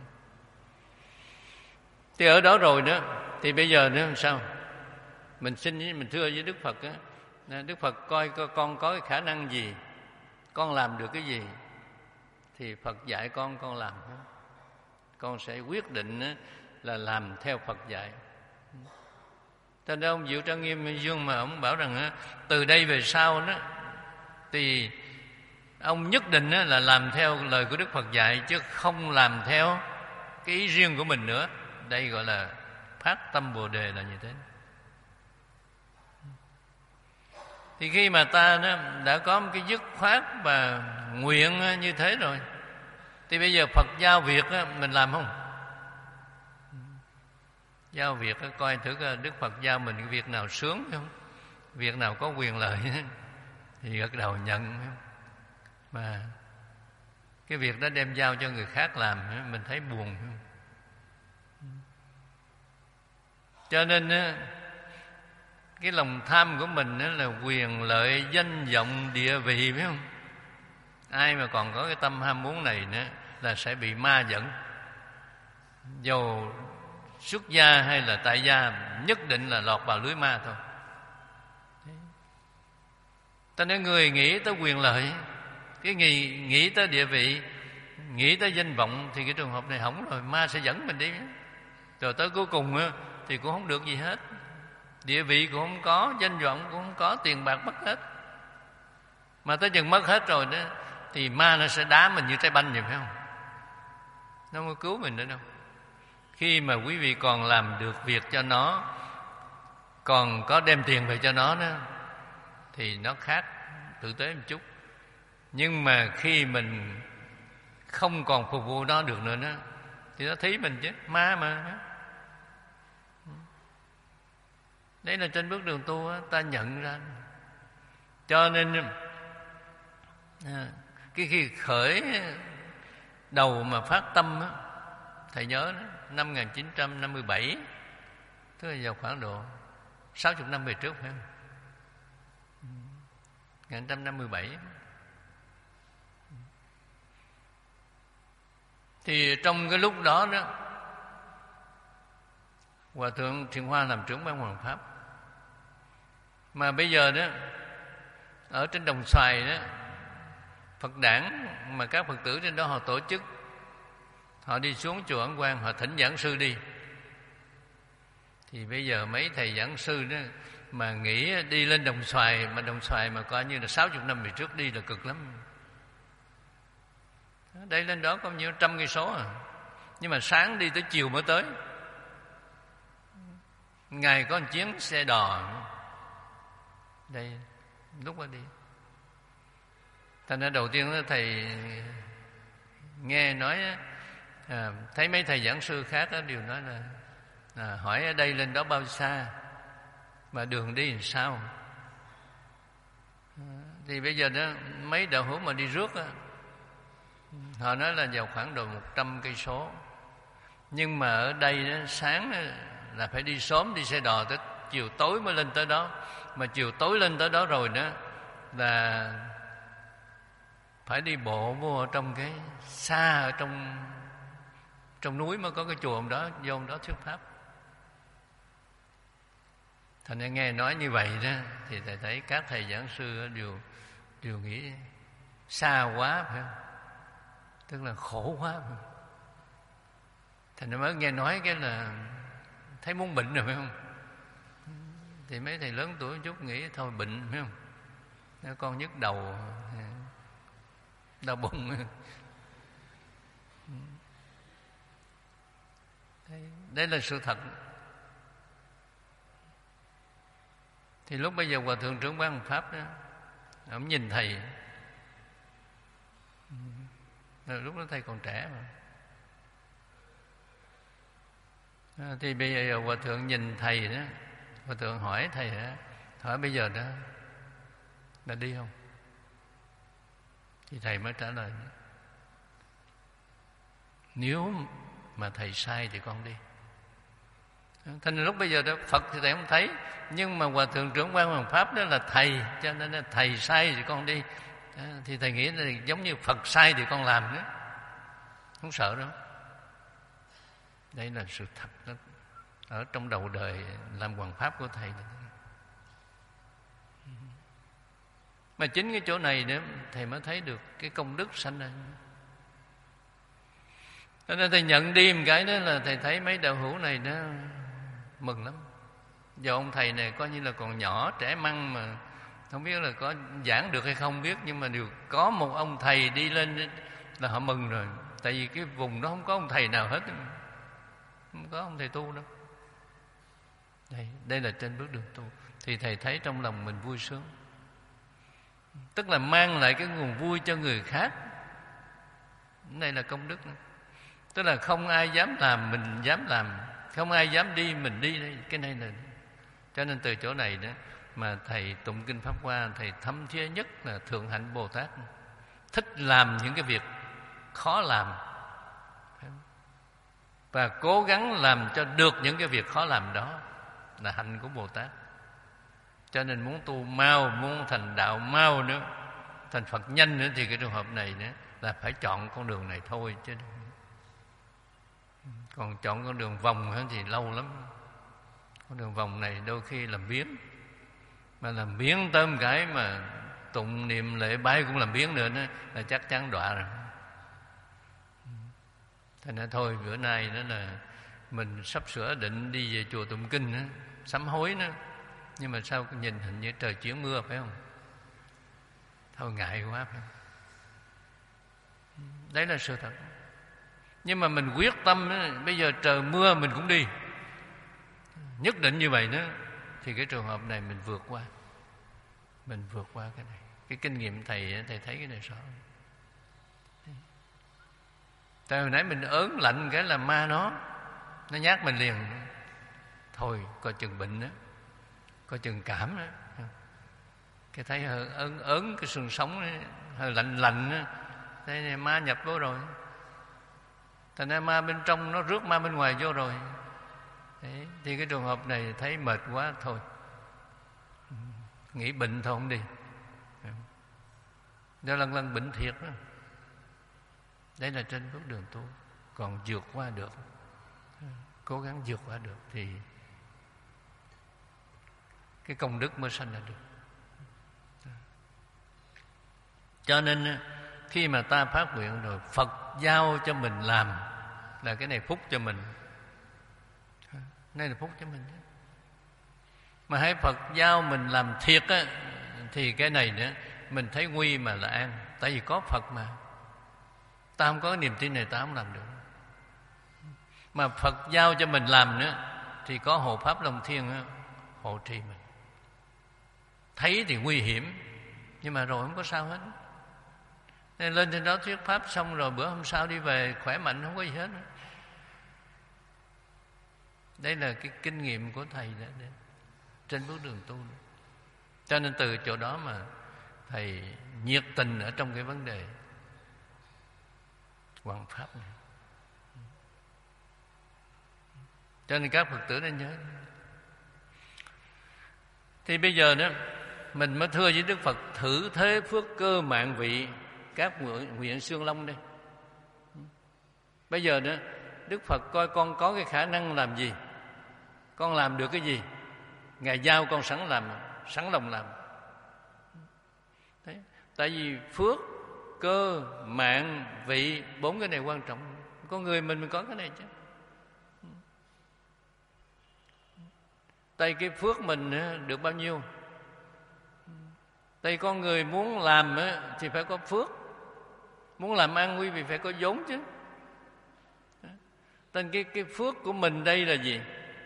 Thì ở đó rồi nữa thì bây giờ nữa làm sao? Mình xin mình thưa với Đức Phật á, Đức Phật coi con có cái khả năng gì, con làm được cái gì thì Phật dạy con, con làm. Con sẽ quyết định là làm theo Phật dạy. Cho nên ông Diệu Trang Nghiêm Dương mà ông bảo rằng từ đây về sau đó thì ông nhất định là làm theo lời của Đức Phật dạy, chứ không làm theo cái ý riêng của mình nữa. Đây gọi là phát tâm Bồ Đề là như thế. Thì khi mà ta đó đã có một cái dứt khoát và nguyện như thế rồi, thì bây giờ Phật giao việc mình làm không? Giao việc coi thử Đức Phật giao mình cái việc nào sướng không? Việc nào có quyền lợi thì gật đầu nhận. Mà cái việc đó đem giao cho người khác làm mình thấy buồn. Cho nên cái lòng tham của mình là quyền lợi, danh vọng, địa vị, phải không? Ai mà còn có cái tâm ham muốn này nữa là sẽ bị ma dẫn. Dù xuất gia hay là tại gia nhất định là lọt vào lưới ma thôi. Ta nói người nghĩ tới quyền lợi, cái nghĩ, nghĩ tới địa vị, nghĩ tới danh vọng, thì cái trường hợp này hỏng rồi, ma sẽ dẫn mình đi. Rồi tới cuối cùng thì cũng không được gì hết. Địa vị cũng không có, danh vọng cũng không có, tiền bạc mất hết. Mà tới chừng mất hết rồi đó thì ma nó sẽ đá mình như trái banh vậy, phải không? Nó không có cứu mình nữa đâu. Khi mà quý vị còn làm được việc cho nó, còn có đem tiền về cho nó đó, thì nó khác tử tế một chút. Nhưng mà khi mình không còn phục vụ nó được nữa đó, thì nó thí mình chứ, ma mà. Đấy là trên bước đường tu á, ta nhận ra. Cho nên cái khi khởi đầu mà phát tâm á, thầy nhớ đó, năm một nghìn chín trăm năm mươi bảy, tức là vào khoảng độ sáu mươi năm về trước, phải không? một nghìn chín trăm năm mươi bảy. Thì trong cái lúc đó đó, Hòa thượng Thiện Hoa làm trưởng ban Hoàng Pháp. Mà bây giờ đó ở trên Đồng Xoài đó, Phật đản mà các Phật tử trên đó họ tổ chức, họ đi xuống chùa Ấn Quang, họ thỉnh giảng sư đi. Thì bây giờ mấy thầy giảng sư đó mà nghĩ đi lên Đồng Xoài, mà Đồng Xoài mà coi như là sáu mươi năm về trước đi là cực lắm. Đây lên đó có nhiêu trăm cây số à, nhưng mà sáng đi tới chiều mới tới. Ngày có một chuyến xe đò đây lúc đó đi. Thành ra đầu tiên đó, thầy nghe nói à, thấy mấy thầy giảng sư khác đó, đều nói là à, hỏi ở đây lên đó bao xa, mà đường đi làm sao. À, thì bây giờ đó mấy đạo hữu mà đi rước đó, họ nói là vào khoảng độ một trăm cây số. Nhưng mà ở đây đó, sáng đó, là phải đi sớm, đi xe đò tới chiều tối mới lên tới đó. Mà chiều tối lên tới đó rồi đó là phải đi bộ vô trong cái xa ở trong trong núi mới có cái chùa ông đó, vô ông đó thuyết pháp. Thành ra nghe nói như vậy đó thì thầy thấy các thầy giảng sư đều đều nghĩ xa quá, phải không? Tức là khổ quá, phải không? Thành ra mới nghe nói cái là thấy muốn bệnh rồi, phải không? Thì mấy thầy lớn tuổi chút nghĩ thôi bệnh, phải không? Nó con nhức đầu, đau bụng. Đây là sự thật. Thì lúc bây giờ Hòa Thượng trưởng ban Pháp đó, ông nhìn thầy, lúc đó thầy còn trẻ mà. À, thì bây giờ Hòa Thượng nhìn thầy đó, Hòa Thượng hỏi thầy đó, hỏi bây giờ đó là đi không? Thì thầy mới trả lời, nếu mà thầy sai thì con đi. Thành lúc bây giờ đó Phật thì thầy không thấy, nhưng mà Hòa Thượng trưởng ban Hoàng Pháp đó là thầy, cho nên là thầy sai thì con đi. Thì thầy nghĩ là giống như Phật sai thì con làm nữa, không sợ đâu. Đây là sự thật đó. Ở trong đầu đời làm Hoàng Pháp của thầy. Mà chính cái chỗ này nữa thầy mới thấy được cái công đức sanh ra. Cho nên thầy nhận đi một cái đó là thầy thấy mấy đạo hữu này nó mừng lắm. Giờ ông thầy này coi như là còn nhỏ, trẻ măng mà không biết là có giảng được hay không biết, nhưng mà đều có một ông thầy đi lên là họ mừng rồi. Tại vì cái vùng đó không có ông thầy nào hết, không có ông thầy tu đâu. Đây, đây là trên bước đường tu. Thì thầy thấy trong lòng mình vui sướng, tức là mang lại cái nguồn vui cho người khác. Đây là công đức nữa. Tức là không ai dám làm mình dám làm, không ai dám đi mình đi đây. Cái này là cho nên từ chỗ này đó mà thầy tụng kinh Pháp Hoa, thầy thấm thía nhất là Thượng Hạnh Bồ Tát thích làm những cái việc khó làm và cố gắng làm cho được những cái việc khó làm đó, là hạnh của Bồ Tát. Cho nên muốn tu mau, muốn thành đạo mau nữa, thành Phật nhanh nữa, thì cái trường hợp này nữa là phải chọn con đường này thôi. Chứ còn chọn con đường vòng thì lâu lắm. Con đường vòng này đôi khi làm biếng, mà làm biếng tới một cái mà tụng niệm lễ bái cũng làm biếng nữa đó, là chắc chắn đọa rồi. Thành ra thôi bữa nay đó là mình sắp sửa định đi về chùa tụng kinh đó, sám hối nữa. Nhưng mà sao nhìn hình như trời chuyển mưa, phải không? Thôi ngại quá, phải không? Đấy là sự thật. Nhưng mà mình quyết tâm đó, bây giờ trời mưa mình cũng đi, nhất định như vậy nữa, thì cái trường hợp này mình vượt qua. Mình vượt qua cái này. Cái kinh nghiệm thầy, thầy thấy cái này rõ. Tại hồi nãy mình ớn lạnh cái là ma nó Nó nhát mình liền. Thôi coi chừng bệnh đó, coi chừng cảm đó. Cái thấy hơi ớn ớn cái xương sống đó, hơi lạnh lạnh đó. Thế ma nhập vô rồi. Thành ra ma bên trong nó rước ma bên ngoài vô rồi. Đấy, thì cái trường hợp này thấy mệt quá thôi, nghĩ bệnh thôi không đi. Đó lần lần bệnh thiệt đó. Đấy là trên bước đường tu. Còn vượt qua được, cố gắng vượt qua được thì cái công đức mới sanh ra được. Cho nên khi mà ta phát nguyện rồi, Phật giao cho mình làm là cái này phúc cho mình. Đây là phúc cho mình. Mà hãy Phật giao mình làm thiệt á, thì cái này nữa mình thấy nguy mà là an. Tại vì có Phật mà. Ta không có niềm tin này ta không làm được. Mà Phật giao cho mình làm nữa thì có hộ Pháp Long Thiên á, hộ trì mình. Thấy thì nguy hiểm, nhưng mà rồi không có sao hết. Nên lên trên đó thuyết pháp xong rồi bữa hôm sau đi về khỏe mạnh, không có gì hết nữa. Đây là cái kinh nghiệm của thầy đã đến trên bước đường tu. Cho nên từ chỗ đó mà thầy nhiệt tình ở trong cái vấn đề hoằng pháp này. Cho nên các Phật tử nên nhớ. Thì bây giờ đó mình mới thưa với Đức Phật: thử thế phước cơ mạng vị các nguyện, nguyện xương long đây. Bây giờ đó Đức Phật coi con có cái khả năng làm gì, con làm được cái gì, Ngài giao con sẵn làm, sẵn lòng làm. Đấy. Tại vì phước, cơ, mạng, vị, bốn cái này quan trọng. Con người mình mình có cái này chứ. Tại cái phước mình được bao nhiêu? Tại con người muốn làm thì phải có phước, muốn làm an nguy thì phải có vốn chứ. Nên cái, cái phước của mình đây là gì?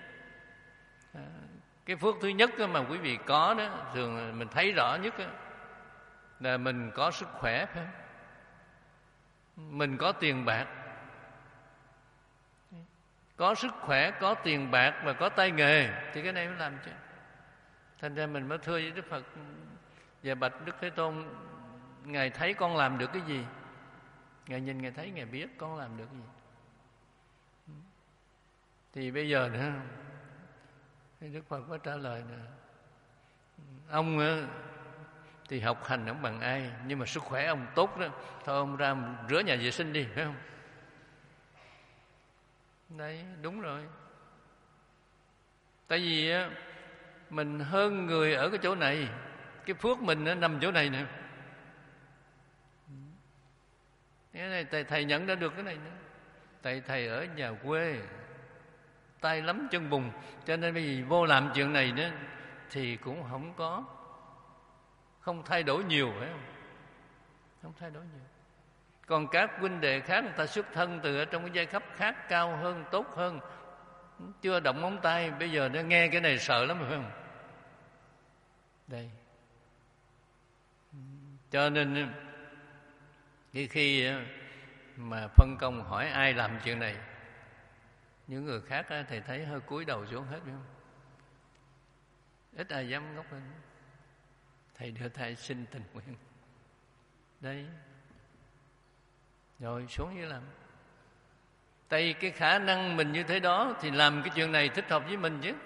Cái phước thứ nhất mà quý vị có đó, thường mình thấy rõ nhất đó, là mình có sức khỏe, phải không? Mình có tiền bạc. Có sức khỏe, có tiền bạc và có tay nghề thì cái này mới làm chứ. Thành ra mình mới thưa với Đức Phật và bạch Đức Thế Tôn: Ngài thấy con làm được cái gì? Ngài nhìn, Ngài thấy, Ngài biết con làm được cái gì. Thì bây giờ nữa thì Đức Phật có trả lời nè: ông thì học hành không bằng ai, nhưng mà sức khỏe ông tốt đó, thôi ông ra rửa nhà vệ sinh đi, phải không? Đấy, đúng rồi. Tại vì á, mình hơn người ở cái chỗ này, cái phước mình nó nằm chỗ này nè. Cái này thầy, thầy nhận ra được cái này nữa. Tại thầy ở nhà quê, tay lắm chân bùn, cho nên bây giờ vô làm chuyện này nữa thì cũng không có, không thay đổi nhiều, phải không? Không thay đổi nhiều. Còn các huynh đệ khác, người ta xuất thân từ ở trong cái giai cấp khác, cao hơn, tốt hơn, chưa động móng tay, bây giờ nó nghe cái này sợ lắm, phải không? Đây. Cho nên khi khi mà phân công hỏi ai làm chuyện này, những người khác thầy thấy hơi cúi đầu xuống hết, phải không? Ít ai dám ngóc lên. Thầy đưa thầy xin tình nguyện. Đây. Rồi xuống dưới làm. Tại cái khả năng mình như thế đó thì làm cái chuyện này thích hợp với mình chứ.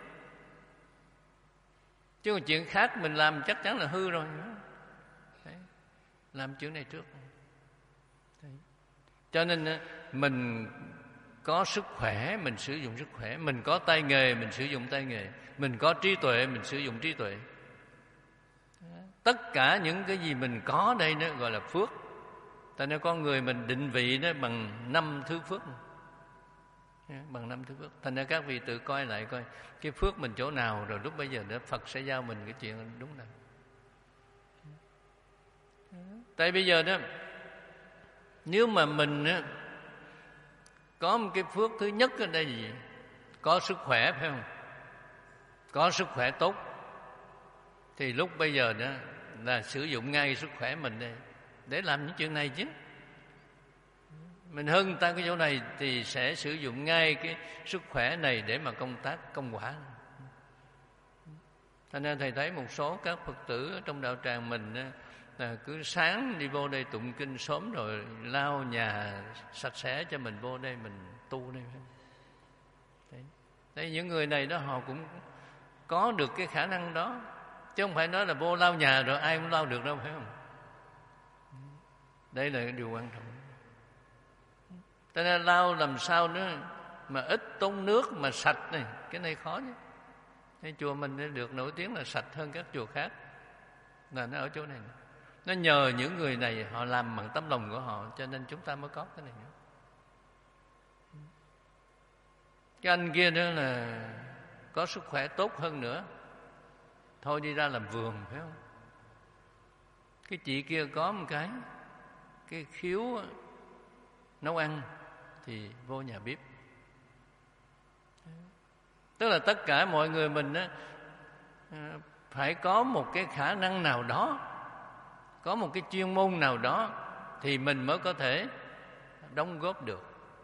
Chứ còn chuyện khác mình làm chắc chắn là hư rồi. Đấy. Làm chuyện này trước. Đấy. Cho nên mình có sức khỏe mình sử dụng sức khỏe, mình có tay nghề mình sử dụng tay nghề, mình có trí tuệ mình sử dụng trí tuệ. Tất cả những cái gì mình có đây nó gọi là phước. Tại nên con người mình định vị nó bằng năm thứ phước, bằng năm thứ phước. Thành ra các vị tự coi lại coi cái phước mình chỗ nào, rồi lúc bây giờ đó Phật sẽ giao mình cái chuyện đúng nào. Tại bây giờ đó, nếu mà mình đó, có một cái phước thứ nhất ở đây gì? Có sức khỏe, phải không? Có sức khỏe tốt, thì lúc bây giờ đó là sử dụng ngay sức khỏe mình đây để làm những chuyện này chứ. Mình hơn người ta cái chỗ này thì sẽ sử dụng ngay cái sức khỏe này để mà công tác công quả. Cho nên thầy thấy một số các Phật tử ở trong đạo tràng mình là cứ sáng đi vô đây tụng kinh sớm rồi lau nhà sạch sẽ cho mình vô đây mình tu đây. Đấy. Đấy, những người này đó họ cũng có được cái khả năng đó, chứ không phải nói là vô lau nhà rồi ai cũng lau được đâu, phải không? Đây là cái điều quan trọng. Cho nên lau làm sao nữa mà ít tốn nước mà sạch này, cái này khó chứ. Cái chùa mình được nổi tiếng là sạch hơn các chùa khác, là nó ở chỗ này. Nó nhờ những người này họ làm bằng tấm lòng của họ, cho nên chúng ta mới có cái này nữa. Cái anh kia nữa là có sức khỏe tốt hơn nữa, thôi đi ra làm vườn, phải không? Cái chị kia có một cái cái khiếu nấu ăn thì vô nhà bếp. Tức là tất cả mọi người mình á, phải có một cái khả năng nào đó, có một cái chuyên môn nào đó thì mình mới có thể đóng góp được.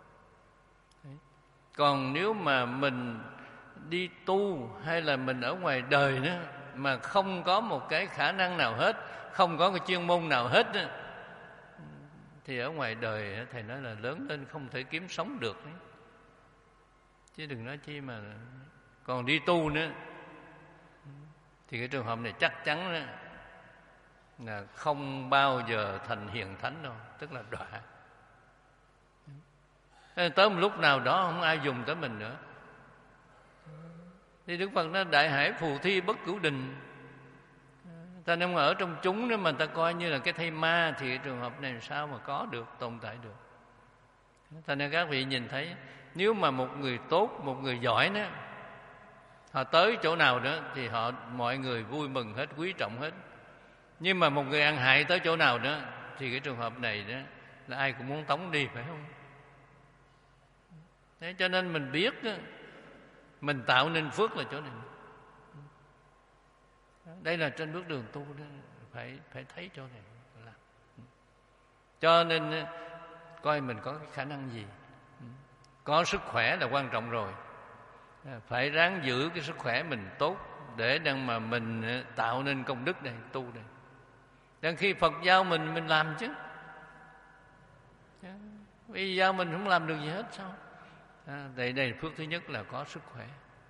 Còn nếu mà mình đi tu hay là mình ở ngoài đời nữa mà không có một cái khả năng nào hết, không có cái chuyên môn nào hết, thì ở ngoài đời thầy nói là lớn lên không thể kiếm sống được. Chứ đừng nói chi mà còn đi tu nữa. thì cái trường hợp này chắc chắn đó là không bao giờ thành hiền thánh đâu, tức là đọa. Tới một lúc nào đó không ai dùng tới mình nữa. Thì Đức Phật nói đại hải phù thi bất cửu đình. Ta nếu mà ở trong chúng nếu mà ta coi như là cái thây ma, thì cái trường hợp này sao mà có được, tồn tại được. Ta nên các vị nhìn thấy, nếu mà một người tốt, một người giỏi đó, họ tới chỗ nào đó thì họ mọi người vui mừng hết, quý trọng hết. Nhưng mà một người ăn hại tới chỗ nào đó thì cái trường hợp này đó là ai cũng muốn tống đi, phải không? Thế cho nên mình biết đó, mình tạo nên phước là chỗ này. Đây là trên bước đường tu đó, phải phải thấy chỗ này là. Cho nên coi mình có cái khả năng gì. Có sức khỏe là quan trọng rồi, phải ráng giữ cái sức khỏe mình tốt để đang mà mình tạo nên công đức này, tu này. Đang khi Phật giao mình mình làm chứ, vì giao mình không làm được gì hết sao? À, đây đây phước thứ nhất là có sức khỏe.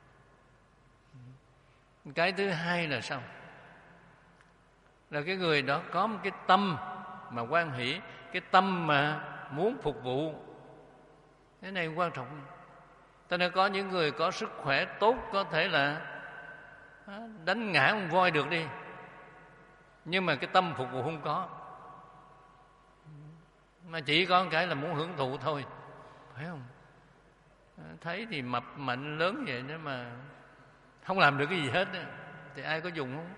Cái thứ hai là sao? Là cái người đó có một cái tâm mà hoan hỷ, cái tâm mà muốn phục vụ. Cái này quan trọng. Cho nên có những người có sức khỏe tốt có thể là đánh ngã con voi được đi, nhưng mà cái tâm phục vụ không có, mà chỉ có cái là muốn hưởng thụ thôi, phải không? Thấy thì mập mạnh lớn vậy đó mà không làm được cái gì hết đó, thì ai có dùng không?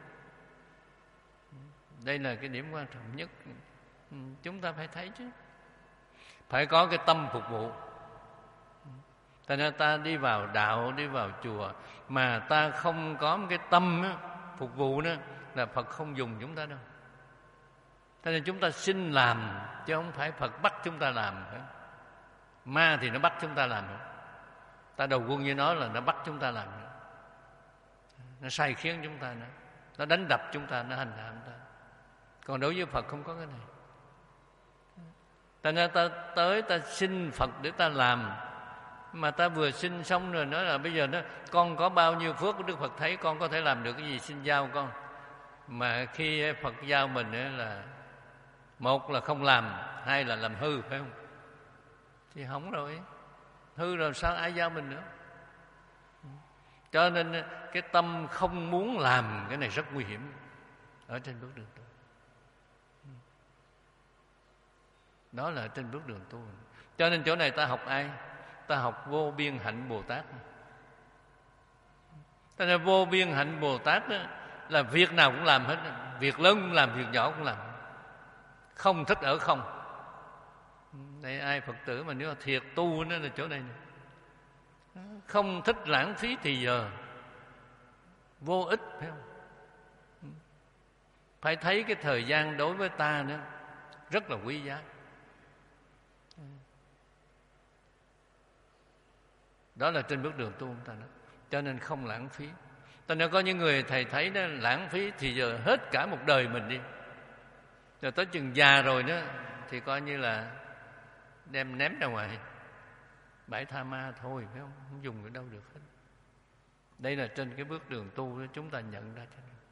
Đây là cái điểm quan trọng nhất. Chúng ta phải thấy chứ, phải có cái tâm phục vụ. Tại nên ta đi vào đạo, đi vào chùa mà ta không có một cái tâm á, phục vụ đó, là Phật không dùng chúng ta đâu. Cho nên chúng ta xin làm chứ không phải Phật bắt chúng ta làm. Ma thì nó bắt chúng ta làm nữa. Ta đầu quân với nó là nó bắt chúng ta làm nữa. Nó sai khiến chúng ta nữa, nó đánh đập chúng ta, nó hành hạ chúng ta. Còn đối với Phật không có cái này. Cho nên ta tới ta xin Phật để ta làm, mà ta vừa xin xong rồi nói là bây giờ nó con có bao nhiêu phước của Đức Phật thấy con có thể làm được cái gì xin giao con. Mà khi Phật giao mình là một là không làm, hai là làm hư, phải không? Thì hỏng rồi, hư rồi sao ai giao mình nữa? Cho nên cái tâm không muốn làm cái này rất nguy hiểm ở trên bước đường tu. Đó là trên bước đường tu. Cho nên chỗ này ta học ai? Ta học Vô Biên Hạnh Bồ Tát. Ta là Vô Biên Hạnh Bồ Tát đó, là việc nào cũng làm hết, việc lớn cũng làm, việc nhỏ cũng làm, không thích ở không. Đây ai Phật tử mà nếu thiệt tu nó là chỗ này này. Không thích lãng phí thì giờ, vô ích, phải không? Phải thấy cái thời gian đối với ta nữa rất là quý giá. Đó là trên bước đường tu chúng ta đó. Cho nên không lãng phí. Cho nên có những người thầy thấy đó, lãng phí thì giờ hết cả một đời mình đi, rồi tới chừng già rồi đó thì coi như là đem ném ra ngoài bãi tha ma thôi, phải không? Không dùng ở đâu được hết. Đây là trên cái bước đường tu đó chúng ta nhận ra cho nên.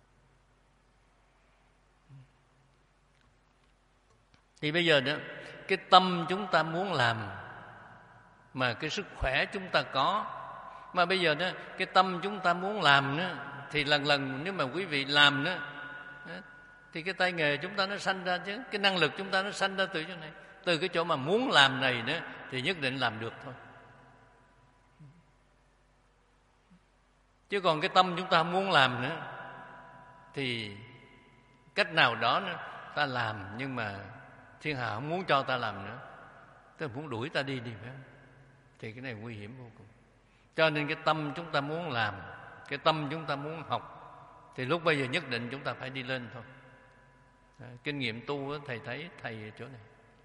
Thì bây giờ đó, cái tâm chúng ta muốn làm, mà cái sức khỏe chúng ta có, mà bây giờ đó cái tâm chúng ta muốn làm đó, thì lần lần nếu mà quý vị làm đó, thì cái tay nghề chúng ta nó sanh ra chứ, cái năng lực chúng ta nó sanh ra từ chỗ này, từ cái chỗ mà muốn làm này đó thì nhất định làm được thôi. Chứ còn cái tâm chúng ta không muốn làm nữa thì cách nào đó nữa, ta làm nhưng mà thiên hạ không muốn cho ta làm nữa, ta muốn đuổi ta đi đi, phải không? Thì cái này nguy hiểm vô cùng. Cho nên cái tâm chúng ta muốn làm, cái tâm chúng ta muốn học, thì lúc bây giờ nhất định chúng ta phải đi lên thôi. À, kinh nghiệm tu thầy thấy thầy ở chỗ này.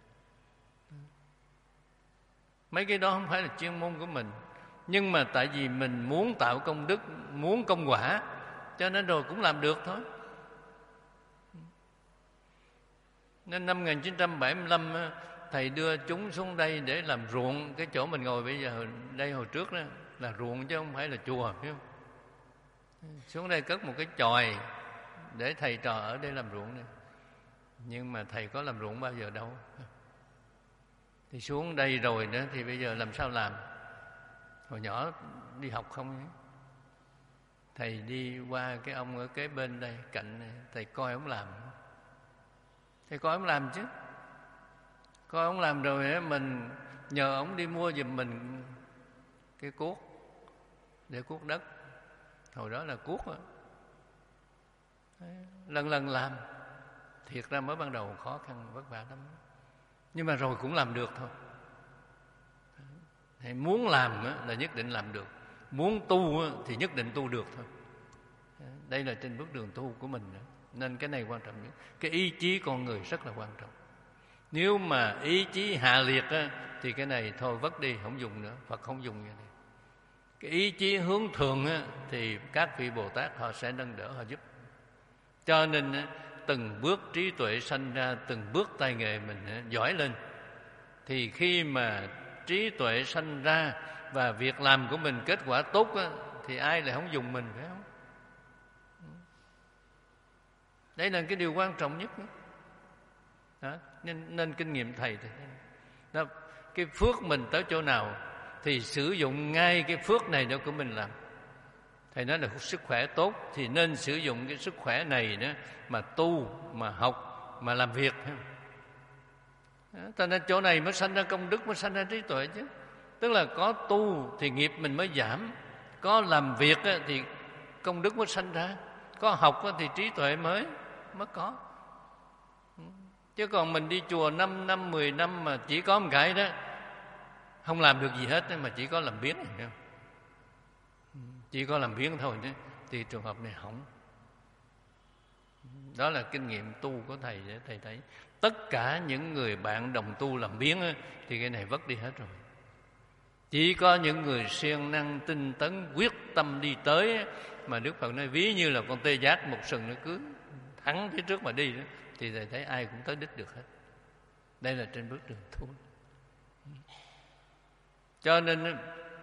Mấy cái đó không phải là chuyên môn của mình, nhưng mà tại vì mình muốn tạo công đức, muốn công quả, cho nên rồi cũng làm được thôi. Nên năm một nghìn chín trăm bảy mươi lăm thầy đưa chúng xuống đây để làm ruộng. Cái chỗ mình ngồi bây giờ đây hồi trước đó là ruộng chứ không phải là chùa, phải không? Xuống đây cất một cái chòi để thầy trò ở đây làm ruộng này. Nhưng mà thầy có làm ruộng bao giờ đâu. Thì xuống đây rồi nữa thì bây giờ làm sao làm? Hồi nhỏ đi học không ấy. Thầy đi qua cái ông ở kế bên đây, cạnh này, thầy coi ông làm. Thầy coi ông làm chứ. Coi ông làm rồi mình nhờ ông đi mua giùm mình cái cuốc để cuốc đất. Hồi đó là cuốc đó. Lần lần làm. Thiệt ra mới ban đầu khó khăn vất vả lắm, nhưng mà rồi cũng làm được thôi. Thầy muốn làm là nhất định làm được, muốn tu thì nhất định tu được thôi. Đây là trên bước đường tu của mình đó. Nên cái này quan trọng nhất. Cái ý chí con người rất là quan trọng. Nếu mà ý chí hạ liệt á, thì cái này thôi vất đi, không dùng nữa. Phật không dùng như này. Cái ý chí hướng thượng á, thì các vị Bồ Tát họ sẽ nâng đỡ, họ giúp. Cho nên á, từng bước trí tuệ sanh ra, từng bước tay nghề mình á, giỏi lên, thì khi mà trí tuệ sanh ra và việc làm của mình kết quả tốt á, thì ai lại không dùng mình, phải không? Đây là cái điều quan trọng nhất đó. Đó, nên, nên kinh nghiệm thầy thì đó, cái phước mình tới chỗ nào thì sử dụng ngay cái phước này đó của mình làm. Thầy nói là sức khỏe tốt thì nên sử dụng cái sức khỏe này đó mà tu, mà học, mà làm việc. Cho nên chỗ này mới sanh ra công đức, mới sanh ra trí tuệ chứ. Tức là có tu thì nghiệp mình mới giảm, có làm việc thì công đức mới sanh ra, có học thì trí tuệ mới mới có. Chứ còn mình đi chùa năm năm, mười năm mà chỉ có một cái đó, không làm được gì hết mà chỉ có làm biếng này, chỉ có làm biếng thôi đó, thì trường hợp này hỏng. Đó là kinh nghiệm tu của thầy để thầy thấy. Tất cả những người bạn đồng tu làm biếng á, thì cái này vất đi hết rồi. Chỉ có những người siêng năng tinh tấn quyết tâm đi tới á, mà Đức Phật nói ví như là con tê giác một sừng nó cứ thắng phía trước mà đi đó, thì thầy thấy ai cũng tới đích được hết. Đây là trên bước đường tu. Cho nên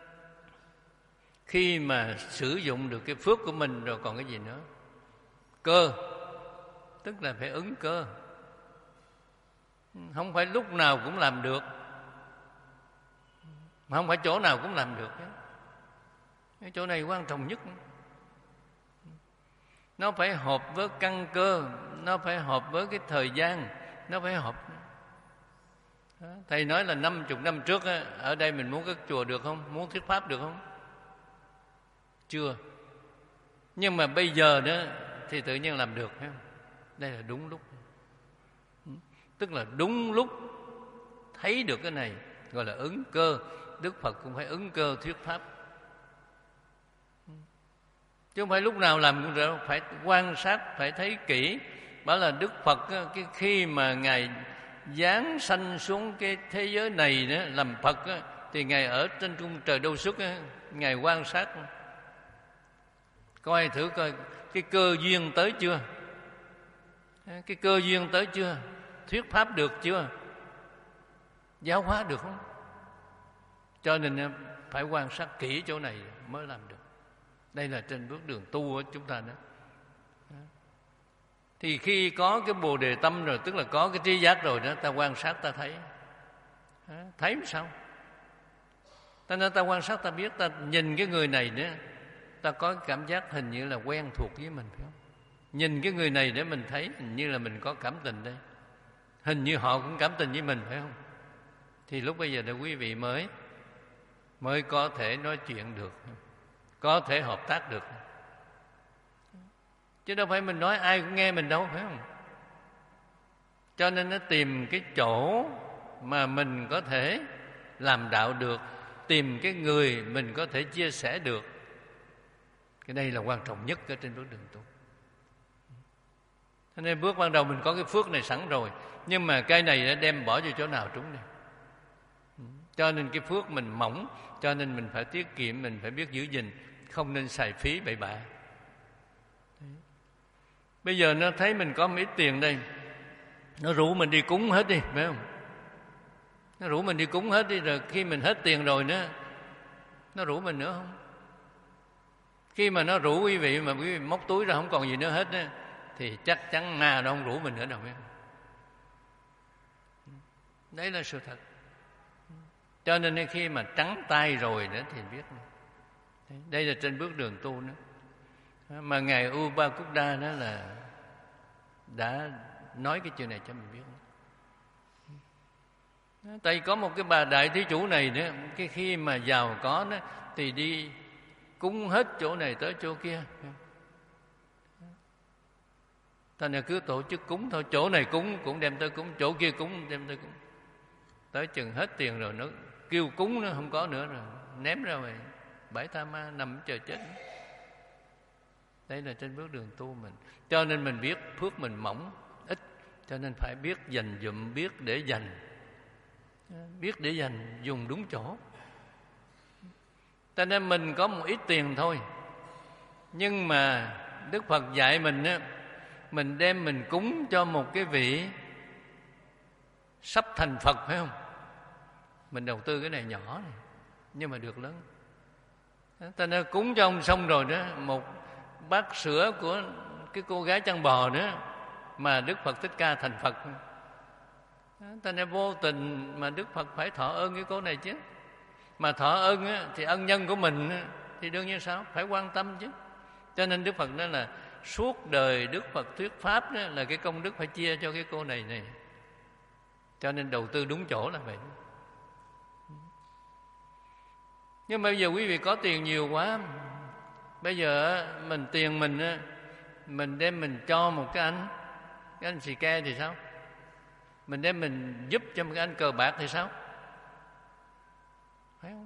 khi mà sử dụng được cái phước của mình rồi còn cái gì nữa? Cơ, tức là phải ứng cơ. Không phải lúc nào cũng làm được, mà không phải chỗ nào cũng làm được. Cái chỗ này quan trọng nhất. Nó phải hợp với căn cơ, nó phải hợp với cái thời gian, nó phải hợp. Thầy nói là năm chục năm trước á, ở đây mình muốn cất chùa được không? Muốn thuyết pháp được không? Chưa. Nhưng mà bây giờ đó thì tự nhiên làm được, phải không? Đây là đúng lúc. Tức là đúng lúc thấy được cái này, gọi là ứng cơ. Đức Phật cũng phải ứng cơ thuyết pháp, chứ không phải lúc nào làm cũng được. Phải quan sát, phải thấy kỹ. Bảo là Đức Phật cái khi mà Ngài giáng sanh xuống cái thế giới này đó, làm Phật đó, thì Ngài ở trên cung trời Đâu Xuất đó, Ngài quan sát coi thử coi cái cơ duyên tới chưa, cái cơ duyên tới chưa, thuyết pháp được chưa, giáo hóa được không. Cho nên phải quan sát kỹ chỗ này mới làm được. Đây là trên bước đường tu của chúng ta đó. Thì khi có cái bồ đề tâm rồi, tức là có cái trí giác rồi đó, ta quan sát ta thấy. Thấy sao? Ta nên ta quan sát ta biết, ta nhìn cái người này nữa, ta có cảm giác hình như là quen thuộc với mình, phải không? Nhìn cái người này để mình thấy hình như là mình có cảm tình đây, hình như họ cũng cảm tình với mình, phải không? Thì lúc bây giờ là quý vị mới mới có thể nói chuyện được, có thể hợp tác được. Chứ đâu phải mình nói ai cũng nghe mình đâu, phải không? Cho nên nó tìm cái chỗ mà mình có thể làm đạo được, tìm cái người mình có thể chia sẻ được. Cái đây là quan trọng nhất ở trên bước đường tu. Cho nên bước ban đầu mình có cái phước này sẵn rồi, nhưng mà cái này đã đem bỏ vô chỗ nào trúng này. Cho nên cái phước mình mỏng, cho nên mình phải tiết kiệm, mình phải biết giữ gìn, không nên xài phí bậy bạ. Bây giờ nó thấy mình có một ít tiền đây, nó rủ mình đi cúng hết đi, phải không? Nó rủ mình đi cúng hết đi, rồi khi mình hết tiền rồi nữa, nó rủ mình nữa không? Khi mà nó rủ quý vị mà quý vị móc túi ra không còn gì nữa hết á, thì chắc chắn ma nó không rủ mình nữa đâu. Đấy là sự thật. Cho nên khi mà trắng tay rồi đó thì biết. Đây là trên bước đường tu nữa. Mà Ngài Upakuda đó là đã nói cái chuyện này cho mình biết. Tại có một cái bà đại thí chủ này nữa, cái khi mà giàu có đó thì đi cúng hết chỗ này tới chỗ kia. Ta này cứ tổ chức cúng thôi, chỗ này cúng cũng đem tới cúng, chỗ kia cúng đem tới cúng. Tới chừng hết tiền rồi nó kêu cúng nó không có nữa rồi, ném ra ngoài bãi tha ma nằm chờ chết. Đây là trên bước đường tu mình. Cho nên mình biết phước mình mỏng, ít, cho nên phải biết dành dụm, biết để dành. Biết để dành, dùng đúng chỗ. Cho nên mình có một ít tiền thôi, nhưng mà Đức Phật dạy mình á, mình đem mình cúng cho một cái vị sắp thành Phật, phải không? Mình đầu tư cái này nhỏ này, nhưng mà được lớn. Ta nên cúng cho ông xong rồi đó, một bát sữa của cái cô gái chăn bò nữa mà Đức Phật Thích Ca thành Phật. Ta nên vô tình mà Đức Phật phải thọ ơn cái cô này chứ. Mà thọ ơn á, thì ân nhân của mình á, thì đương nhiên sao? Phải quan tâm chứ. Cho nên Đức Phật nói là suốt đời Đức Phật thuyết Pháp đó, là cái công đức phải chia cho cái cô này này. Cho nên đầu tư đúng chỗ là vậy. Nhưng mà bây giờ quý vị có tiền nhiều quá, bây giờ mình tiền mình mình đem mình cho một cái anh, cái anh xì ke thì sao? Mình đem mình giúp cho một cái anh cờ bạc thì sao? Phải không?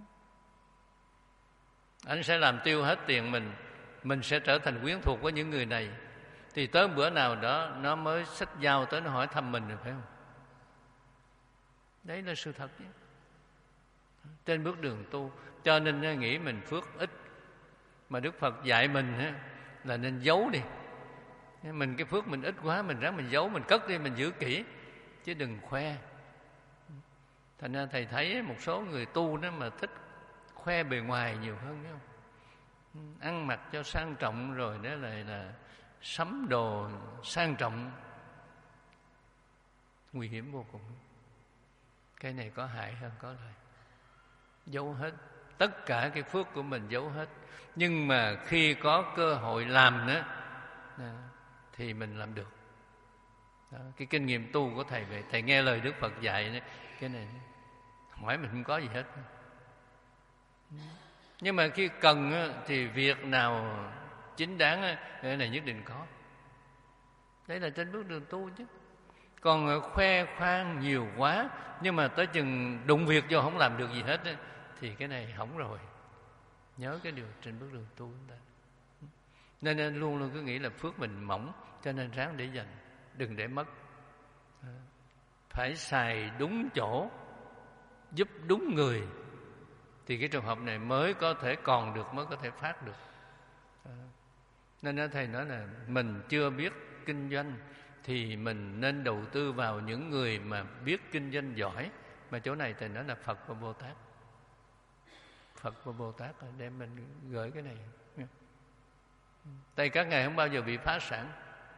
Anh sẽ làm tiêu hết tiền mình, mình sẽ trở thành quyến thuộc với những người này. Thì tới bữa nào đó nó mới xách dao tới nó hỏi thăm mình rồi, phải không? Đấy là sự thật chứ. Trên bước đường tu, cho nên nghĩ mình phước ít, mà Đức Phật dạy mình là nên giấu đi. Mình cái phước mình ít quá, mình ráng mình giấu, mình cất đi, mình giữ kỹ, chứ đừng khoe. Thành ra thầy thấy một số người tu đó mà thích khoe bề ngoài nhiều hơn, phải không? Ăn mặc cho sang trọng rồi đó là, là sắm đồ sang trọng, nguy hiểm vô cùng. Cái này có hại hơn có lợi. Giấu hết, tất cả cái phước của mình giấu hết. Nhưng mà khi có cơ hội làm nữa thì mình làm được. Đó, cái kinh nghiệm tu của thầy vậy. Thầy nghe lời Đức Phật dạy cái này, hỏi mình không có gì hết. Nhưng mà khi cần thì việc nào chính đáng cái này nhất định có. Đấy là trên bước đường tu chứ. Còn khoe khoang nhiều quá, nhưng mà tới chừng đụng việc vô không làm được gì hết thì cái này hỏng rồi. Nhớ cái điều trên bước đường tu chúng ta. Nên, nên luôn luôn cứ nghĩ là phước mình mỏng, cho nên ráng để dành, đừng để mất. Phải xài đúng chỗ, giúp đúng người, thì cái trường hợp này mới có thể còn được, mới có thể phát được. Nên thầy nói là mình chưa biết kinh doanh thì mình nên đầu tư vào những người mà biết kinh doanh giỏi. Mà chỗ này thầy nói là Phật và Bồ Tát. Phật và Bồ Tát đem mình gửi cái này. Tại các ngài không bao giờ bị phá sản.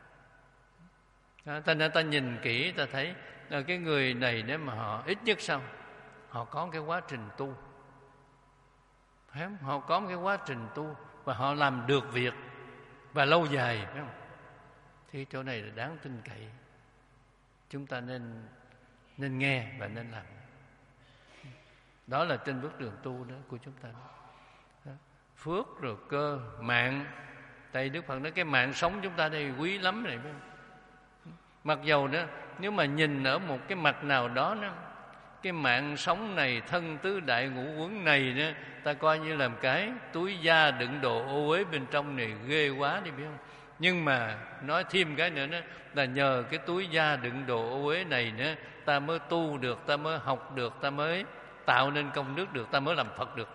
Ta nên ta nhìn kỹ ta thấy là cái người này nếu mà họ ít nhất sao họ có cái quá trình tu, phải không? Họ có một cái quá trình tu và họ làm được việc và lâu dài, phải không? Thì chỗ này là đáng tin cậy. Chúng ta nên nên nghe và nên làm. Đó là trên bước đường tu đó của chúng ta. Đó. Phước rồi cơ, mạng. Tại Đức Phật nói cái mạng sống chúng ta đây quý lắm này, phải không? Mặc dầu đó, nếu mà nhìn ở một cái mặt nào đó, đó cái mạng sống này, thân tứ đại ngũ uẩn này đó, ta coi như làm cái túi da đựng đồ ô uế bên trong này ghê quá đi, biết không? Nhưng mà nói thêm cái nữa đó, là nhờ cái túi da đựng đồ ô uế này nữa, ta mới tu được, ta mới học được, ta mới tạo nên công đức được, ta mới làm Phật được.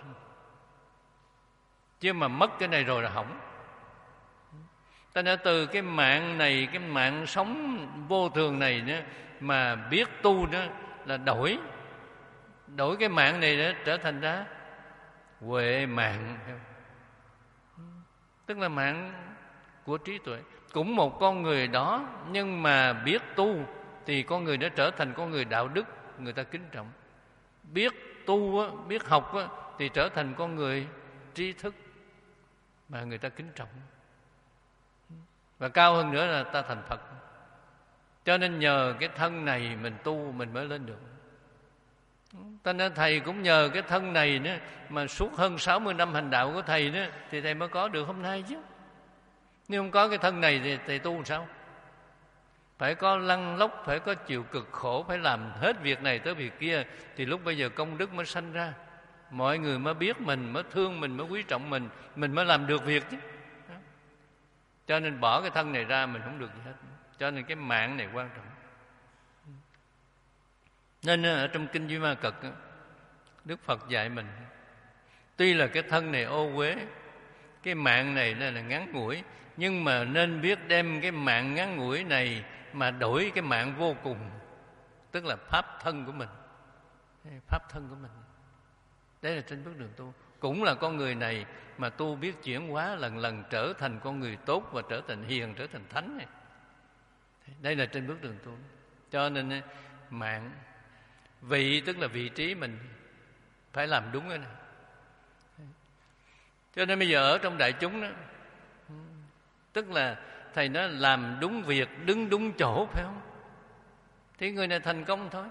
Chứ mà mất cái này rồi là hỏng. Ta đã từ cái mạng này, cái mạng sống vô thường này nữa, mà biết tu đó là đổi đổi cái mạng này đó trở thành ra huệ mạng. tức là mạng của trí tuệ. Cũng một con người đó, nhưng mà biết tu thì con người đó trở thành con người đạo đức, người ta kính trọng. Biết tu, biết học thì trở thành con người trí thức mà người ta kính trọng. Và cao hơn nữa là ta thành Phật. Cho nên nhờ cái thân này mình tu mình mới lên được. Cho nên Thầy cũng nhờ cái thân này nữa mà suốt hơn sáu mươi năm hành đạo của Thầy nữa thì Thầy mới có được hôm nay chứ. Nếu không có cái thân này thì Thầy tu làm sao? Phải có lăn lóc, phải có chịu cực khổ, phải làm hết việc này tới việc kia thì lúc bây giờ công đức mới sanh ra. Mọi người mới biết mình, mới thương mình, mới quý trọng mình, mình mới làm được việc chứ. Cho nên bỏ cái thân này ra mình không được gì hết. Cho nên cái mạng này quan trọng. Nên ở trong Kinh Duy Ma Cật, Đức Phật dạy mình, tuy là cái thân này ô uế, cái mạng này là ngắn ngủi, nhưng mà nên biết đem cái mạng ngắn ngủi này mà đổi cái mạng vô cùng, tức là pháp thân của mình. Pháp thân của mình. Đấy là trên bước đường tu. Cũng là con người này mà tu biết chuyển hóa, lần lần trở thành con người tốt và trở thành hiền, trở thành thánh này. Đây là trên bước đường tu. Cho nên mạng, vị tức là vị trí mình phải làm đúng cái này. Cho nên bây giờ ở trong đại chúng đó, tức là Thầy nói làm đúng việc, đứng đúng chỗ, phải không? Thì người này thành công thôi.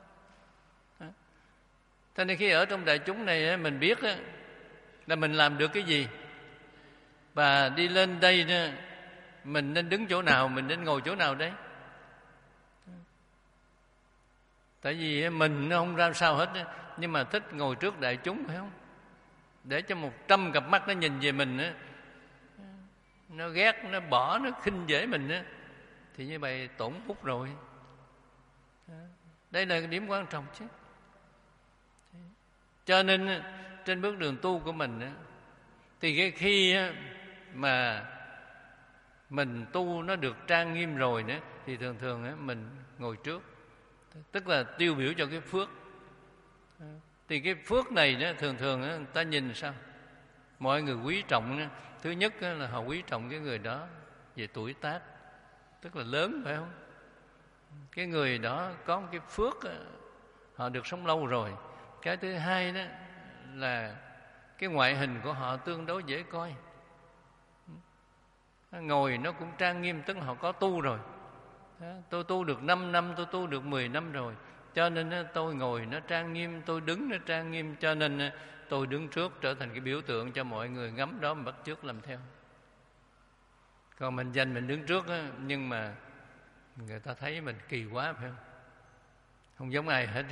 Cho nên khi ở trong đại chúng này mình biết là mình làm được cái gì, và đi lên đây mình nên đứng chỗ nào, mình nên ngồi chỗ nào đấy. Tại vì mình nó không ra sao hết, nhưng mà thích ngồi trước đại chúng, phải không? Để cho một trăm cặp mắt nó nhìn về mình, nó ghét, nó bỏ, nó khinh dễ mình, thì như vậy tổn phúc rồi. Đây là cái điểm quan trọng chứ. Cho nên trên bước đường tu của mình thì cái khi mà mình tu nó được trang nghiêm rồi nữa, thì thường thường mình ngồi trước, tức là tiêu biểu cho cái phước. Thì cái phước này đó, thường thường người ta nhìn sao? Mọi người quý trọng. Thứ nhất là họ quý trọng cái người đó về tuổi tác, tức là lớn, phải không? Cái người đó có một cái phước, họ được sống lâu rồi. Cái thứ hai đó là cái ngoại hình của họ tương đối dễ coi, ngồi nó cũng trang nghiêm, tức là họ có tu rồi. Tôi tu được năm năm, tôi tu được mười năm rồi, cho nên tôi ngồi nó trang nghiêm, tôi đứng nó trang nghiêm, cho nên tôi đứng trước trở thành cái biểu tượng cho mọi người ngắm đó mà bắt chước làm theo. Còn mình dành mình đứng trước á, nhưng mà người ta thấy mình kỳ quá, phải không? Không giống ai hết.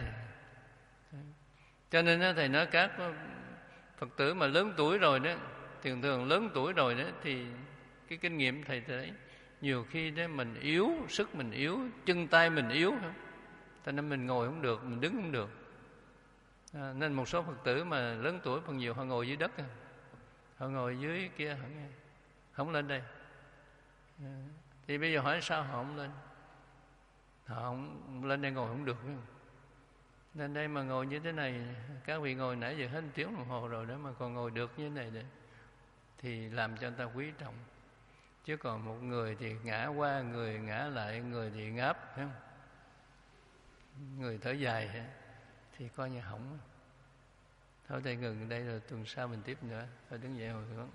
Cho nên Thầy nói các Phật tử mà lớn tuổi rồi đó, thường thường lớn tuổi rồi đó, thì cái kinh nghiệm Thầy thấy nhiều khi đó mình yếu, sức mình yếu, chân tay mình yếu, cho nên mình ngồi không được, mình đứng không được. À, nên một số Phật tử mà lớn tuổi phần nhiều họ ngồi dưới đất, họ ngồi dưới kia, họ không lên đây. À, thì bây giờ hỏi sao họ không lên? Họ không lên đây ngồi không được, phải không? Nên đây mà ngồi như thế này, các vị ngồi nãy giờ hết một tiếng đồng hồ rồi đó mà còn ngồi được như thế này đấy, thì làm cho người ta quý trọng. Chứ còn một người thì ngã qua, người ngã lại, người thì ngáp, phải không? Người thở dài thì coi như hỏng. Thôi Thầy ngừng đây rồi tuần sau mình tiếp nữa. Thôi đứng dậy hồi hướng.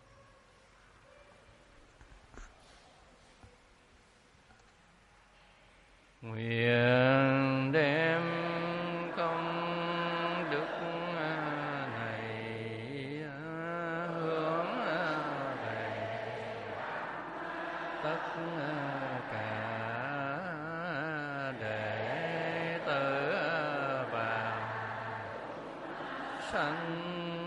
Nguyện đem công đức này hướng về tất cả đệ tử vào sanh